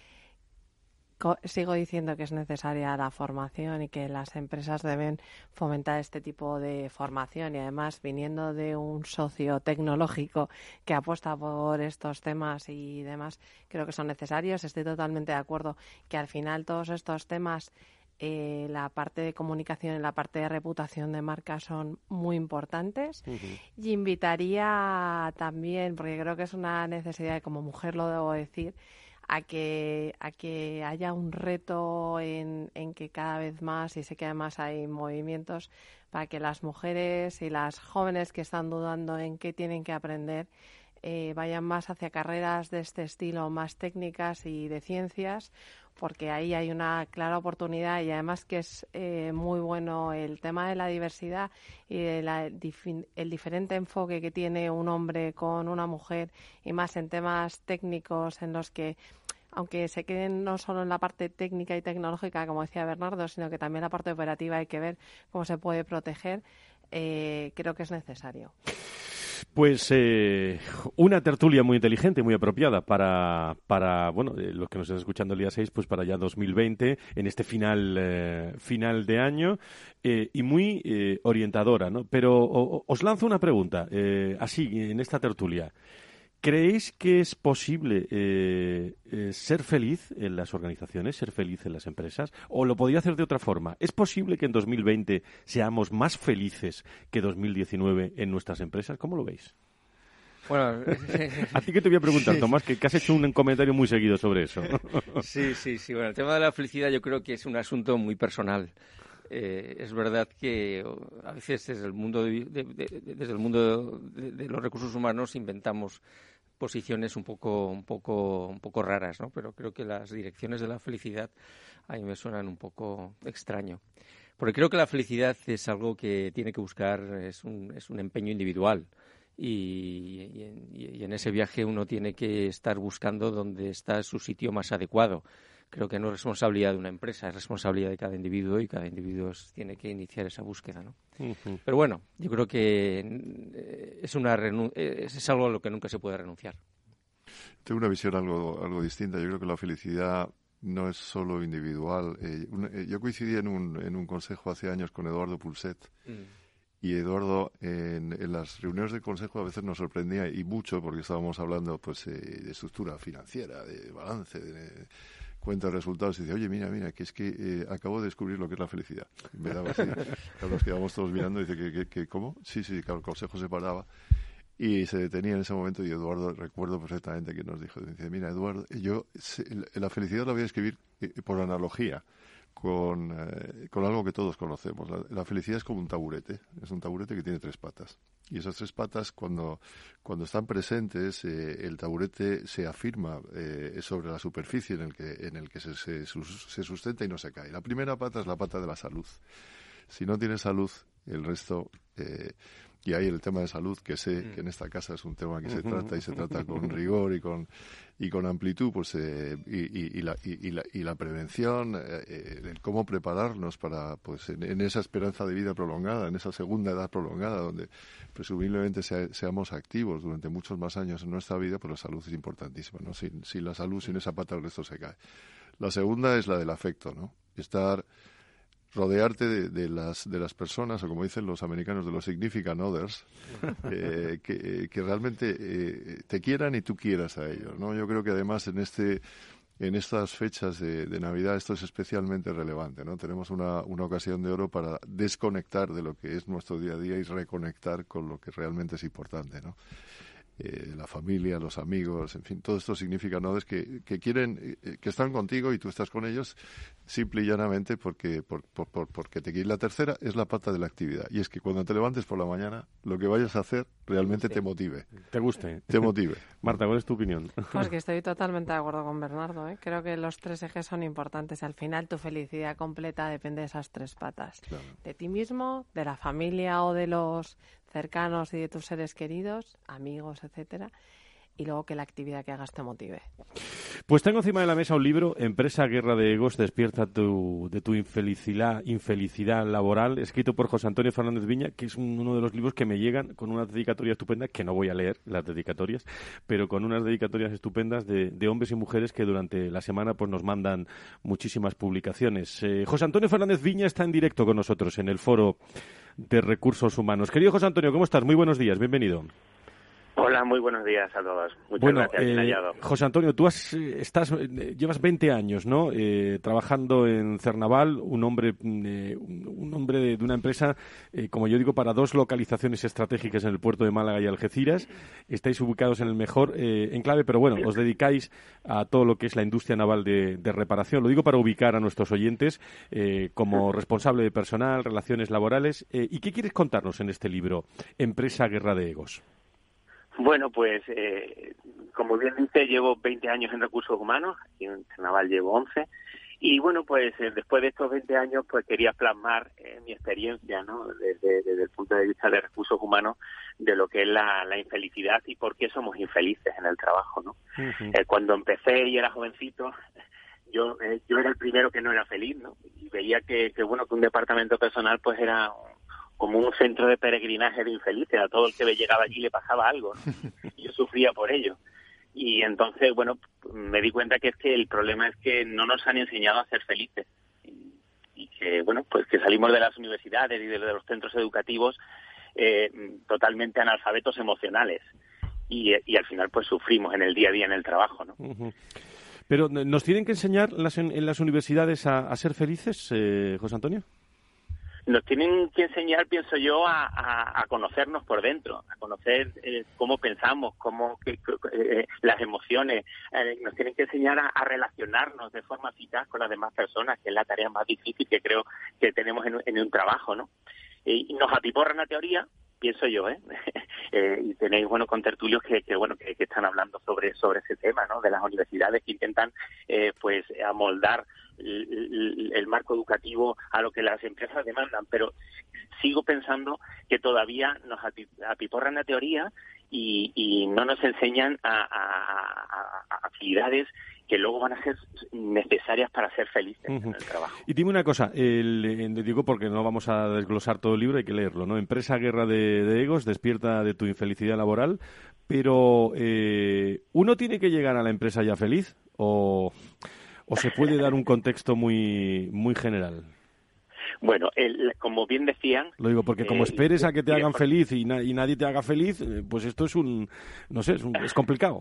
Co- sigo diciendo que es necesaria la formación y que las empresas deben fomentar este tipo de formación, y además, viniendo de un socio tecnológico que apuesta por estos temas y demás, creo que son necesarios. Estoy totalmente de acuerdo que al final todos estos temas, Eh, la parte de comunicación y la parte de reputación de marca son muy importantes. Uh-huh. Y invitaría también, porque creo que es una necesidad, como mujer lo debo decir, a que a que haya un reto en, en que cada vez más, y sé que además hay movimientos para que las mujeres y las jóvenes que están dudando en qué tienen que aprender eh, vayan más hacia carreras de este estilo, más técnicas y de ciencias, porque ahí hay una clara oportunidad, y además que es eh, muy bueno el tema de la diversidad y de la, el diferente enfoque que tiene un hombre con una mujer, y más en temas técnicos en los que, aunque se queden no solo en la parte técnica y tecnológica, como decía Bernardo, sino que también la parte operativa hay que ver cómo se puede proteger, eh, creo que es necesario. Pues eh, una tertulia muy inteligente, muy apropiada para, para bueno, eh, los que nos están escuchando el día seis, pues para ya dos mil veinte, en este final eh, final de año, eh, y muy eh, orientadora, ¿no? Pero o, os lanzo una pregunta, eh, así, en esta tertulia. ¿Creéis que es posible eh, eh, ser feliz en las organizaciones, ser feliz en las empresas? ¿O lo podría hacer de otra forma? ¿Es posible que en dos mil veinte seamos más felices que dos mil diecinueve en nuestras empresas? ¿Cómo lo veis? Bueno, a ti que te voy a preguntar, sí. Tomás, que, que has hecho un comentario muy seguido sobre eso. Sí, sí, sí. Bueno, el tema de la felicidad yo creo que es un asunto muy personal. Eh, es verdad que a veces desde el mundo de, de, de, desde el mundo de, de los recursos humanos inventamos posiciones un poco un poco un poco raras, ¿no? Pero creo que las direcciones de la felicidad a mí me suenan un poco extraño, porque creo que la felicidad es algo que tiene que buscar, es un es un empeño individual, y, y, en, y en ese viaje uno tiene que estar buscando dónde está su sitio más adecuado. Creo que no es responsabilidad de una empresa, es responsabilidad de cada individuo y cada individuo tiene que iniciar esa búsqueda, ¿no? Uh-huh. Pero bueno, yo creo que es, una renu- es algo a lo que nunca se puede renunciar. Tengo una visión algo, algo distinta. Yo creo que la felicidad no es solo individual. Eh, una, eh, yo coincidí en un, en un consejo hace años con Eduardo Pulset. Mm. Y Eduardo, en, en las reuniones del consejo a veces nos sorprendía, y mucho, porque estábamos hablando pues eh, de estructura financiera, de balance, de, de cuenta de resultados, y dice, oye, mira, mira, que es que eh, acabo de descubrir lo que es la felicidad. Y me daba así, claro, nos quedamos todos mirando, y dice, ¿que, que, que, ¿cómo? Sí, sí, claro, el consejo se paraba. Y se detenía en ese momento, y Eduardo, recuerdo perfectamente que nos dijo, dice, mira, Eduardo, yo la felicidad la voy a escribir por analogía con, eh, con algo que todos conocemos. La, la felicidad es como un taburete, es un taburete que tiene tres patas. Y esas tres patas, cuando, cuando están presentes, eh, el taburete se afirma eh, sobre la superficie en el que, en el que se, se, se sustenta y no se cae. La primera pata es la pata de la salud. Si no tienes salud, el resto... Eh, y ahí el tema de salud, que sé que en esta casa es un tema que se trata y se trata con rigor y con y con amplitud, pues eh, y, y, y, la, y, y, la, y la prevención, eh, el cómo prepararnos para, pues en, en esa esperanza de vida prolongada, en esa segunda edad prolongada, donde presumiblemente sea, seamos activos durante muchos más años en nuestra vida, pues la salud es importantísima, ¿no? Sin, sin la salud, sin esa pata, el resto se cae. La segunda es la del afecto, ¿no? Estar... rodearte de, de las de las personas, o como dicen los americanos, de los significant others, eh, que, que realmente eh, te quieran y tú quieras a ellos, ¿no? Yo creo que además en este en estas fechas de, de Navidad esto es especialmente relevante, ¿no? Tenemos una, una ocasión de oro para desconectar de lo que es nuestro día a día y reconectar con lo que realmente es importante, ¿no? Eh, la familia, los amigos, en fin, todo esto significa, ¿no? Es que, que quieren, eh, que están contigo y tú estás con ellos, simple y llanamente porque, por, por, por, porque te quieren. La tercera es la pata de la actividad, y es que cuando te levantes por la mañana, lo que vayas a hacer realmente sí. te motive. Te guste. Te motive. Marta, ¿cuál es tu opinión? Pues que estoy totalmente de acuerdo con Bernardo, ¿eh? Creo que los tres ejes son importantes. Al final, tu felicidad completa depende de esas tres patas. Claro. De ti mismo, de la familia o de los cercanos y de tus seres queridos, amigos, etcétera, y luego que la actividad que hagas te motive. Pues tengo encima de la mesa un libro, Empresa, Guerra de Egos, despierta tu, de tu infelicidad, infelicidad laboral, escrito por José Antonio Fernández Viña, que es un, uno de los libros que me llegan con una dedicatoria estupenda, que no voy a leer las dedicatorias, pero con unas dedicatorias estupendas de, de hombres y mujeres que durante la semana pues nos mandan muchísimas publicaciones. Eh, José Antonio Fernández Viña está en directo con nosotros en el Foro de Recursos Humanos. Querido José Antonio, ¿cómo estás? Muy buenos días, bienvenido. Hola, muy buenos días a todos. Muchas bueno, gracias, bien eh, hallado. José Antonio, tú has, estás, llevas veinte años, ¿no? Eh, trabajando en Cernaval, un hombre, eh, un hombre de, de una empresa, eh, como yo digo, para dos localizaciones estratégicas en el puerto de Málaga y Algeciras. Estáis ubicados en el mejor eh, enclave, pero bueno, os dedicáis a todo lo que es la industria naval de, de reparación. Lo digo para ubicar a nuestros oyentes eh, como responsable de personal, relaciones laborales. Eh, ¿Y qué quieres contarnos en este libro, Empresa, Guerra de Egos? Bueno, pues, eh, como bien dice, llevo veinte años en recursos humanos, aquí en Cernaval llevo once, y bueno, pues eh, después de estos veinte años, pues quería plasmar eh, mi experiencia, ¿no?, desde, desde el punto de vista de recursos humanos, de lo que es la, la infelicidad y por qué somos infelices en el trabajo, ¿no? Uh-huh. Eh, cuando empecé y era jovencito, yo eh, yo era el primero que no era feliz, ¿no? Y veía que, que bueno, que un departamento personal, pues era como un centro de peregrinaje de infelices. A todo el que llegaba allí le pasaba algo, ¿no? Y yo sufría por ello. Y entonces, bueno, me di cuenta que es que el problema es que no nos han enseñado a ser felices. Y, y que, bueno, pues que salimos de las universidades y de los centros educativos eh, totalmente analfabetos emocionales. Y, y al final, pues sufrimos en el día a día en el trabajo, ¿no? Uh-huh. Pero, ¿nos tienen que enseñar las, en, en las universidades a, a ser felices, eh, José Antonio? Nos tienen que enseñar, pienso yo, a, a, a conocernos por dentro, a conocer eh, cómo pensamos, cómo que, eh, las emociones. Eh, nos tienen que enseñar a, a relacionarnos de forma eficaz con las demás personas, que es la tarea más difícil que creo que tenemos en, en un trabajo, ¿no? Y nos atiborran la teoría, pienso yo, ¿eh? eh, y tenéis, bueno, contertulios que, que bueno, que, que están hablando sobre, sobre ese tema, ¿no? De las universidades que intentan, eh, pues, amoldar el, el, el marco educativo a lo que las empresas demandan, pero sigo pensando que todavía nos apiporran la teoría y, y no nos enseñan a, a, a, a actividades que luego van a ser necesarias para ser felices uh-huh. en el trabajo. Y dime una cosa, el, el, digo porque no vamos a desglosar todo el libro, hay que leerlo, ¿no? Empresa, guerra de, de egos, despierta de tu infelicidad laboral, pero eh, ¿uno tiene que llegar a la empresa ya feliz o, o se puede dar un contexto muy, muy general? Bueno, el, como bien decían... Lo digo porque como eh, esperes a que te eh, hagan feliz y, na- y nadie te haga feliz, pues esto es un, no sé, es, un, es complicado.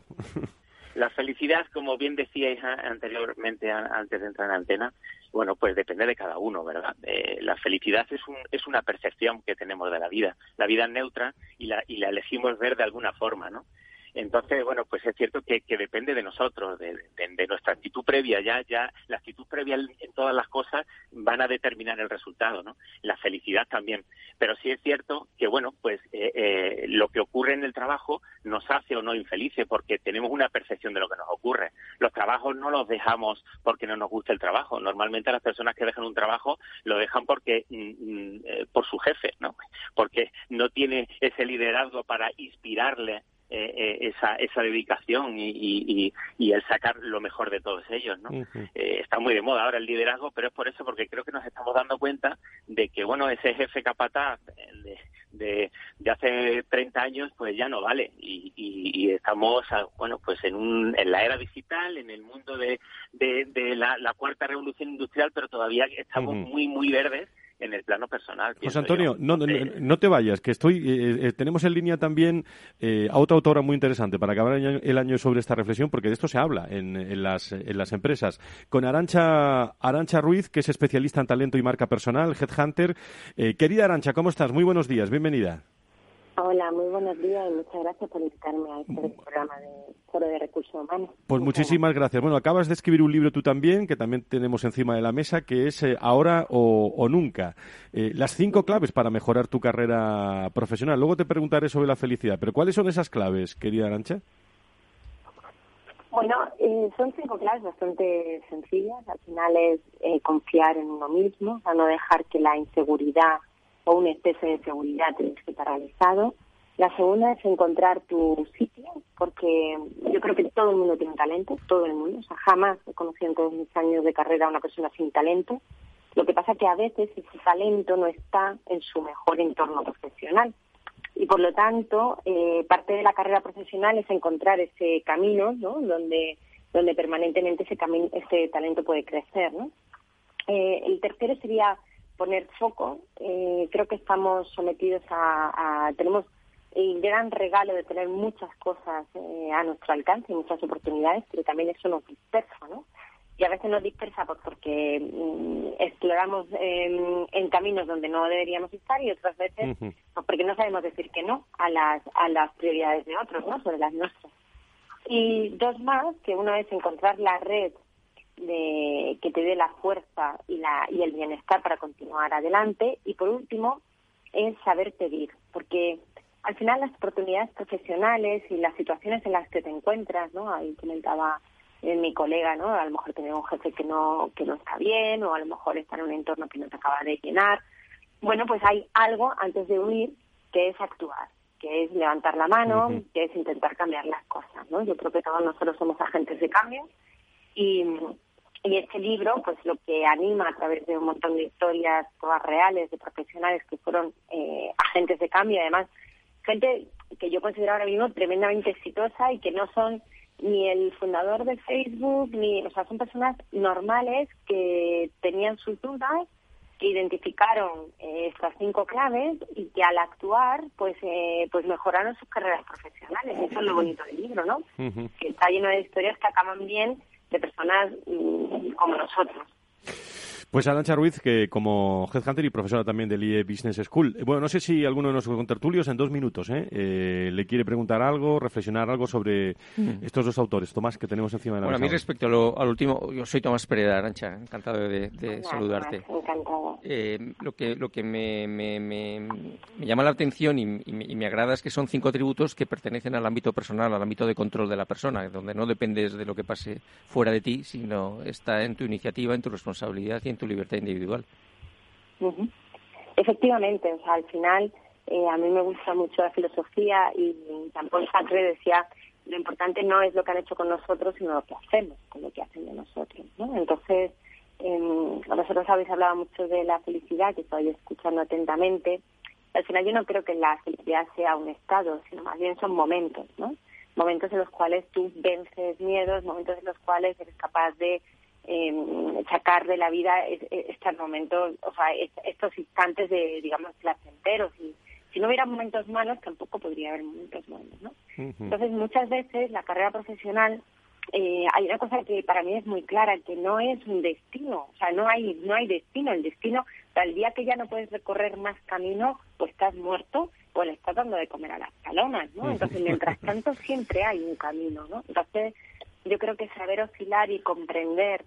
La felicidad, como bien decíais anteriormente, antes de entrar en antena, bueno, pues depende de cada uno, ¿verdad? Eh, la felicidad es, un, es una percepción que tenemos de la vida. La vida es neutra y la, y la elegimos ver de alguna forma, ¿no? Entonces, bueno, pues es cierto que, que depende de nosotros, de, de, de nuestra actitud previa. Ya, ya la actitud previa en todas las cosas van a determinar el resultado, ¿no? La felicidad también. Pero sí es cierto que, bueno, pues eh, eh, lo que ocurre en el trabajo nos hace o no infelices porque tenemos una percepción de lo que nos ocurre. Los trabajos no los dejamos porque no nos gusta el trabajo. Normalmente las personas que dejan un trabajo lo dejan porque mm, eh, por su jefe, ¿no? Porque no tiene ese liderazgo para inspirarle Eh, eh, esa esa dedicación y, y, y el sacar lo mejor de todos ellos, ¿no? Uh-huh. Eh, está muy de moda ahora el liderazgo, pero es por eso, porque creo que nos estamos dando cuenta de que, bueno, ese jefe capataz de, de, de hace treinta años, pues ya no vale y, y, y estamos, bueno, pues en un en la era digital, en el mundo de, de, de la, la cuarta revolución industrial, pero todavía estamos uh-huh. muy, muy verdes en el plano personal. José Antonio, yo. no, no, no te vayas, que estoy eh, eh, tenemos en línea también eh, a otra autora muy interesante para acabar el año, el año sobre esta reflexión, porque de esto se habla en, en, las, en las empresas. Con Arantxa, Arantxa Ruiz, que es especialista en talento y marca personal, Headhunter. Eh, querida Arantxa, ¿cómo estás? Muy buenos días, bienvenida. Hola, muy buenos días y muchas gracias por invitarme a este programa de Foro de Recursos Humanos. Pues muchísimas gracias. Bueno, acabas de escribir un libro tú también, que también tenemos encima de la mesa, que es eh, Ahora o, o Nunca. Eh, las cinco claves para mejorar tu carrera profesional. Luego te preguntaré sobre la felicidad, pero ¿cuáles son esas claves, querida Arantxa? Bueno, eh, son cinco claves bastante sencillas. Al final es eh, confiar en uno mismo, o sea, no dejar que la inseguridad o un exceso de inseguridad te deje paralizado. La segunda es encontrar tu sitio, porque yo creo que todo el mundo tiene talento, todo el mundo. O sea, jamás he conocido en todos mis años de carrera a una persona sin talento. Lo que pasa es que a veces ese talento no está en su mejor entorno profesional. Y por lo tanto, eh, parte de la carrera profesional es encontrar ese camino, ¿no? Donde, donde permanentemente ese camino, ese talento puede crecer, ¿no? Eh, el tercero sería poner foco. Eh, creo que estamos sometidos a, a tenemos el gran regalo de tener muchas cosas eh, a nuestro alcance, muchas oportunidades, pero también eso nos dispersa, ¿no? Y a veces nos dispersa pues porque mmm, exploramos eh, en caminos donde no deberíamos estar y otras veces uh-huh. pues porque no sabemos decir que no a las a las prioridades de otros, ¿no? Sobre las nuestras. Y dos más, que una es encontrar la red de que te dé la fuerza y la y el bienestar para continuar adelante. Y por último es saber pedir, porque al final las oportunidades profesionales y las situaciones en las que te encuentras, ¿no? Ahí comentaba eh, mi colega, ¿no? A lo mejor tener un jefe que no que no está bien, o a lo mejor estar en un entorno que no te acaba de llenar. Bueno, pues hay algo antes de huir que es actuar, que es levantar la mano, uh-huh. que es intentar cambiar las cosas, ¿no? Yo creo que todos nosotros somos agentes de cambio y Y este libro, pues lo que anima a través de un montón de historias todas reales de profesionales que fueron eh, agentes de cambio, además gente que yo considero ahora mismo tremendamente exitosa y que no son ni el fundador de Facebook, ni, o sea, son personas normales que tenían sus dudas, que identificaron eh, estas cinco claves y que al actuar, pues eh, pues mejoraron sus carreras profesionales. Eso es lo bonito del libro, ¿no? Uh-huh. Que está lleno de historias que acaban bien de personas mmm, como nosotros. Pues Arantxa Ruiz, que como headhunter y profesora también del I E Business School. Bueno, no sé si alguno de nuestros contertulios en dos minutos ¿eh? Eh, le quiere preguntar algo, reflexionar algo sobre mm. estos dos autores, Tomás, que tenemos encima de la mesa. Bueno, a mí respecto a lo, al último, yo soy Tomás Pereda, Arantxa, encantado de, de Hola, saludarte. Encantado. Eh, lo que, lo que me, me, me, me llama la atención y, y, me, y me agrada es que son cinco atributos que pertenecen al ámbito personal, al ámbito de control de la persona, donde no dependes de lo que pase fuera de ti, sino está en tu iniciativa, en tu responsabilidad y en tu libertad individual. Uh-huh. Efectivamente, o sea, al final eh, a mí me gusta mucho la filosofía y Jean-Paul Sartre decía lo importante no es lo que han hecho con nosotros, sino lo que hacemos con lo que hacen de nosotros, ¿no? Entonces, eh, vosotros habéis hablado mucho de la felicidad, que estoy escuchando atentamente. Al final yo no creo que la felicidad sea un estado, sino más bien son momentos, ¿no? Momentos en los cuales tú vences miedos, momentos en los cuales eres capaz de eh, sacar de la vida estos momentos, o sea, estos instantes de, digamos, placenteros. Y si no hubiera momentos malos, tampoco podría haber momentos buenos, ¿no? Uh-huh. Entonces, muchas veces la carrera profesional, eh, hay una cosa que para mí es muy clara, que no es un destino, o sea, no hay no hay destino. El destino, el día que ya no puedes recorrer más camino, pues estás muerto, o le estás dando de comer a las palomas, ¿no? Entonces, mientras tanto, siempre hay un camino, ¿no? Entonces, yo creo que saber oscilar y comprender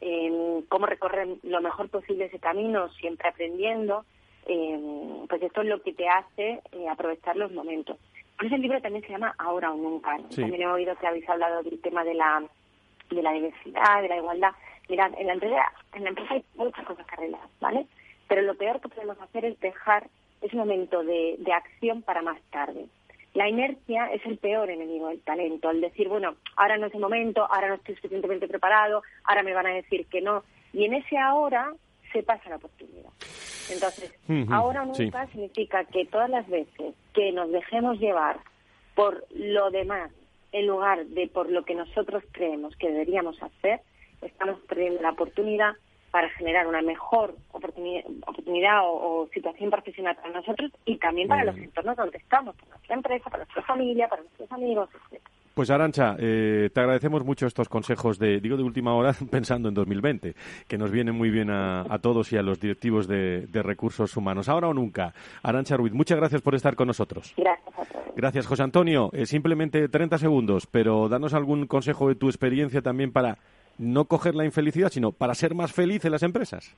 eh, cómo recorrer lo mejor posible ese camino, siempre aprendiendo, eh, pues esto es lo que te hace eh, aprovechar los momentos. Por eso el libro también se llama Ahora o Nunca, ¿no? Sí. También he oído que habéis hablado del tema de la de la diversidad, de la igualdad. Mirad, en la empresa, en la empresa hay muchas cosas que arreglar, ¿vale? Pero lo peor que podemos hacer es dejar ese momento de, de acción para más tarde. La inercia es el peor enemigo del talento. El decir, bueno, ahora no es el momento, ahora no estoy suficientemente preparado, ahora me van a decir que no. Y en ese ahora se pasa la oportunidad. Entonces, uh-huh, ahora o nunca sí. significa que todas las veces que nos dejemos llevar por lo demás, en lugar de por lo que nosotros creemos que deberíamos hacer, estamos perdiendo la oportunidad para generar una mejor oportunidad, oportunidad o, o situación profesional para nosotros y también para los entornos donde estamos, para nuestra empresa, para nuestra familia, para nuestros amigos, etcétera. Pues Arantxa, eh, te agradecemos mucho estos consejos de, digo de última hora, pensando en dos mil veinte, que nos vienen muy bien a, a todos y a los directivos de, de recursos humanos. Ahora o nunca. Arantxa Ruiz, muchas gracias por estar con nosotros. Gracias a todos. Gracias, José Antonio. Eh, simplemente treinta segundos, pero danos algún consejo de tu experiencia también para no coger la infelicidad, sino para ser más feliz en las empresas.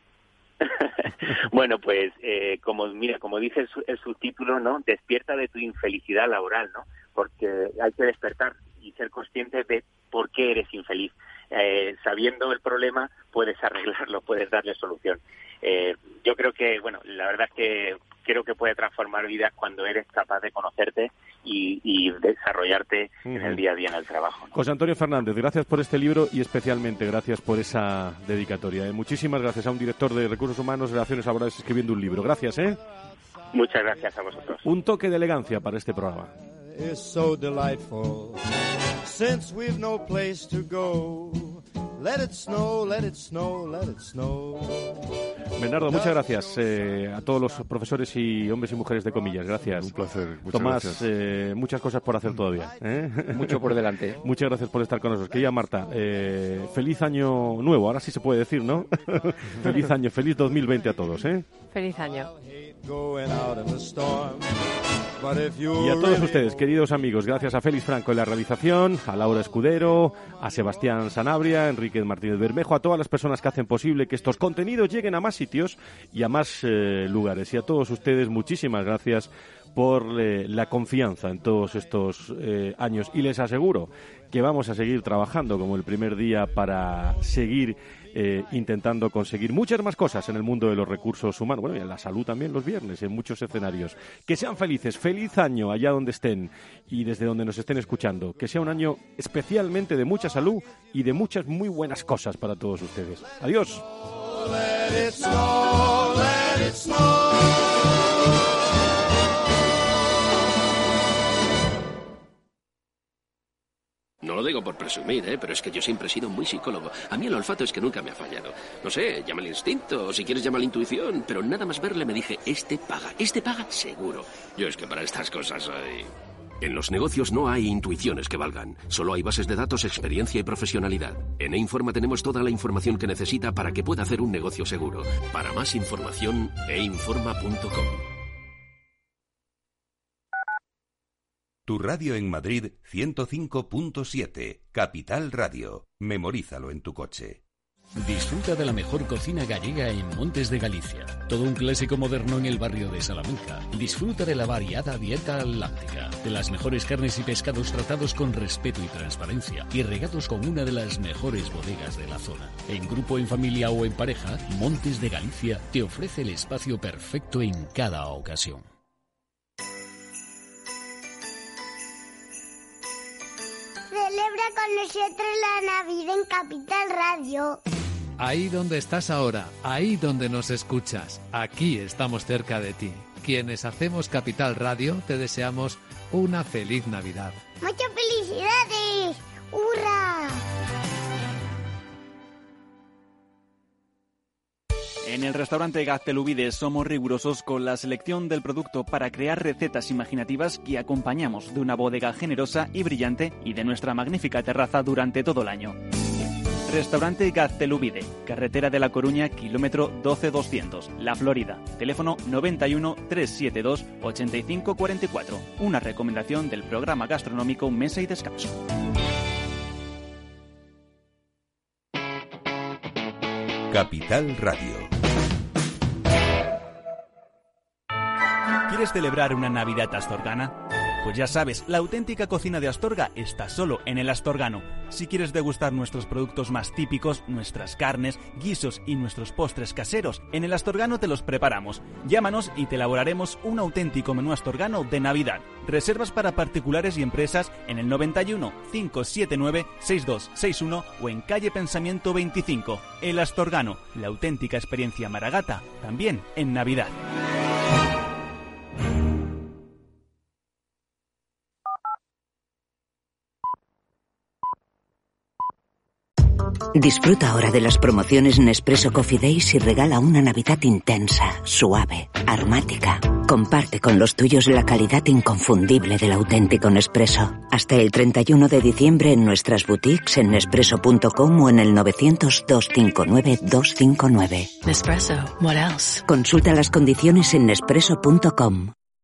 Bueno, pues eh, como mira, como dice el, el subtítulo, ¿no? Despierta de tu infelicidad laboral, ¿no? Porque hay que despertar y ser consciente de por qué eres infeliz. Eh, sabiendo el problema, puedes arreglarlo, puedes darle solución. Eh, yo creo que, bueno, la verdad es que creo que puede transformar vidas cuando eres capaz de conocerte y, y desarrollarte uh-huh. en el día a día en el trabajo, ¿no? José Antonio Fernández, gracias por este libro y especialmente gracias por esa dedicatoria. ¿eh? Muchísimas gracias a un director de Recursos Humanos y Relaciones Laborales escribiendo un libro. Gracias, ¿eh? Muchas gracias a vosotros. Un toque de elegancia para este programa. Is so delightful since we've no place to go. Let it snow, let it snow, let it snow. Bernardo, muchas gracias eh, a todos los profesores y hombres y mujeres de comillas. Gracias. Un placer. Muchas Tomás, gracias. Eh, muchas cosas por hacer todavía. ¿eh? Mucho por delante. Muchas gracias por estar con nosotros. Querida Marta, eh, feliz año nuevo. Ahora sí se puede decir, ¿no? Feliz año, feliz dos mil veinte a todos, ¿eh? Feliz año. Y a todos ustedes, queridos amigos, gracias a Félix Franco en la realización, a Laura Escudero, a Sebastián Sanabria, a Enrique Martínez Bermejo, a todas las personas que hacen posible que estos contenidos lleguen a más sitios y a más eh, lugares. Y a todos ustedes, muchísimas gracias por eh, la confianza en todos estos eh, años. Y les aseguro que vamos a seguir trabajando como el primer día para seguir Eh, intentando conseguir muchas más cosas en el mundo de los recursos humanos, bueno, y en la salud también los viernes, en muchos escenarios. Que sean felices, feliz año allá donde estén y desde donde nos estén escuchando. Que sea un año especialmente de mucha salud y de muchas muy buenas cosas para todos ustedes. Adiós. Let it snow, let it snow. No lo digo por presumir, ¿eh? Pero es que yo siempre he sido muy psicólogo. A mí el olfato es que nunca me ha fallado. No sé, llama el instinto, o si quieres llama la intuición, pero nada más verle me dije, este paga, este paga seguro. Yo es que para estas cosas soy... En los negocios no hay intuiciones que valgan, solo hay bases de datos, experiencia y profesionalidad. En eInforma tenemos toda la información que necesita para que pueda hacer un negocio seguro. Para más información, e informa punto com. Tu radio en Madrid, ciento cinco punto siete, Capital Radio. Memorízalo en tu coche. Disfruta de la mejor cocina gallega en Montes de Galicia. Todo un clásico moderno en el barrio de Salamanca. Disfruta de la variada dieta atlántica, de las mejores carnes y pescados tratados con respeto y transparencia y regados con una de las mejores bodegas de la zona. En grupo, en familia o en pareja, Montes de Galicia te ofrece el espacio perfecto en cada ocasión. Celebra con nosotros la Navidad en Capital Radio. Ahí donde estás ahora, ahí donde nos escuchas, aquí estamos cerca de ti. Quienes hacemos Capital Radio te deseamos una feliz Navidad. ¡Muchas felicidades! ¡Hurra! En el restaurante Gaztelubide somos rigurosos con la selección del producto para crear recetas imaginativas que acompañamos de una bodega generosa y brillante y de nuestra magnífica terraza durante todo el año. Restaurante Gaztelubide, carretera de La Coruña, kilómetro doce doscientos, La Florida. Teléfono noventa y uno, trescientos setenta y dos, ochenta y cinco cuarenta y cuatro. Una recomendación del programa gastronómico Mesa y Descanso. Capital Radio. ¿Quieres celebrar una Navidad astorgana? Pues ya sabes, la auténtica cocina de Astorga está solo en el Astorgano. Si quieres degustar nuestros productos más típicos, nuestras carnes, guisos y nuestros postres caseros, en el Astorgano te los preparamos. Llámanos y te elaboraremos un auténtico menú astorgano de Navidad. Reservas para particulares y empresas en el noventa y uno, cinco siete nueve, seis dos seis uno o en calle Pensamiento veinticinco. El Astorgano, la auténtica experiencia maragata, también en Navidad. Disfruta ahora de las promociones Nespresso Coffee Days y regala una Navidad intensa, suave, aromática. Comparte con los tuyos la calidad inconfundible del auténtico Nespresso. Hasta el treinta y uno de diciembre en nuestras boutiques en nespresso punto com o en el novecientos, doscientos cincuenta y nueve, doscientos cincuenta y nueve. Nespresso, what else? Consulta las condiciones en nespresso punto com.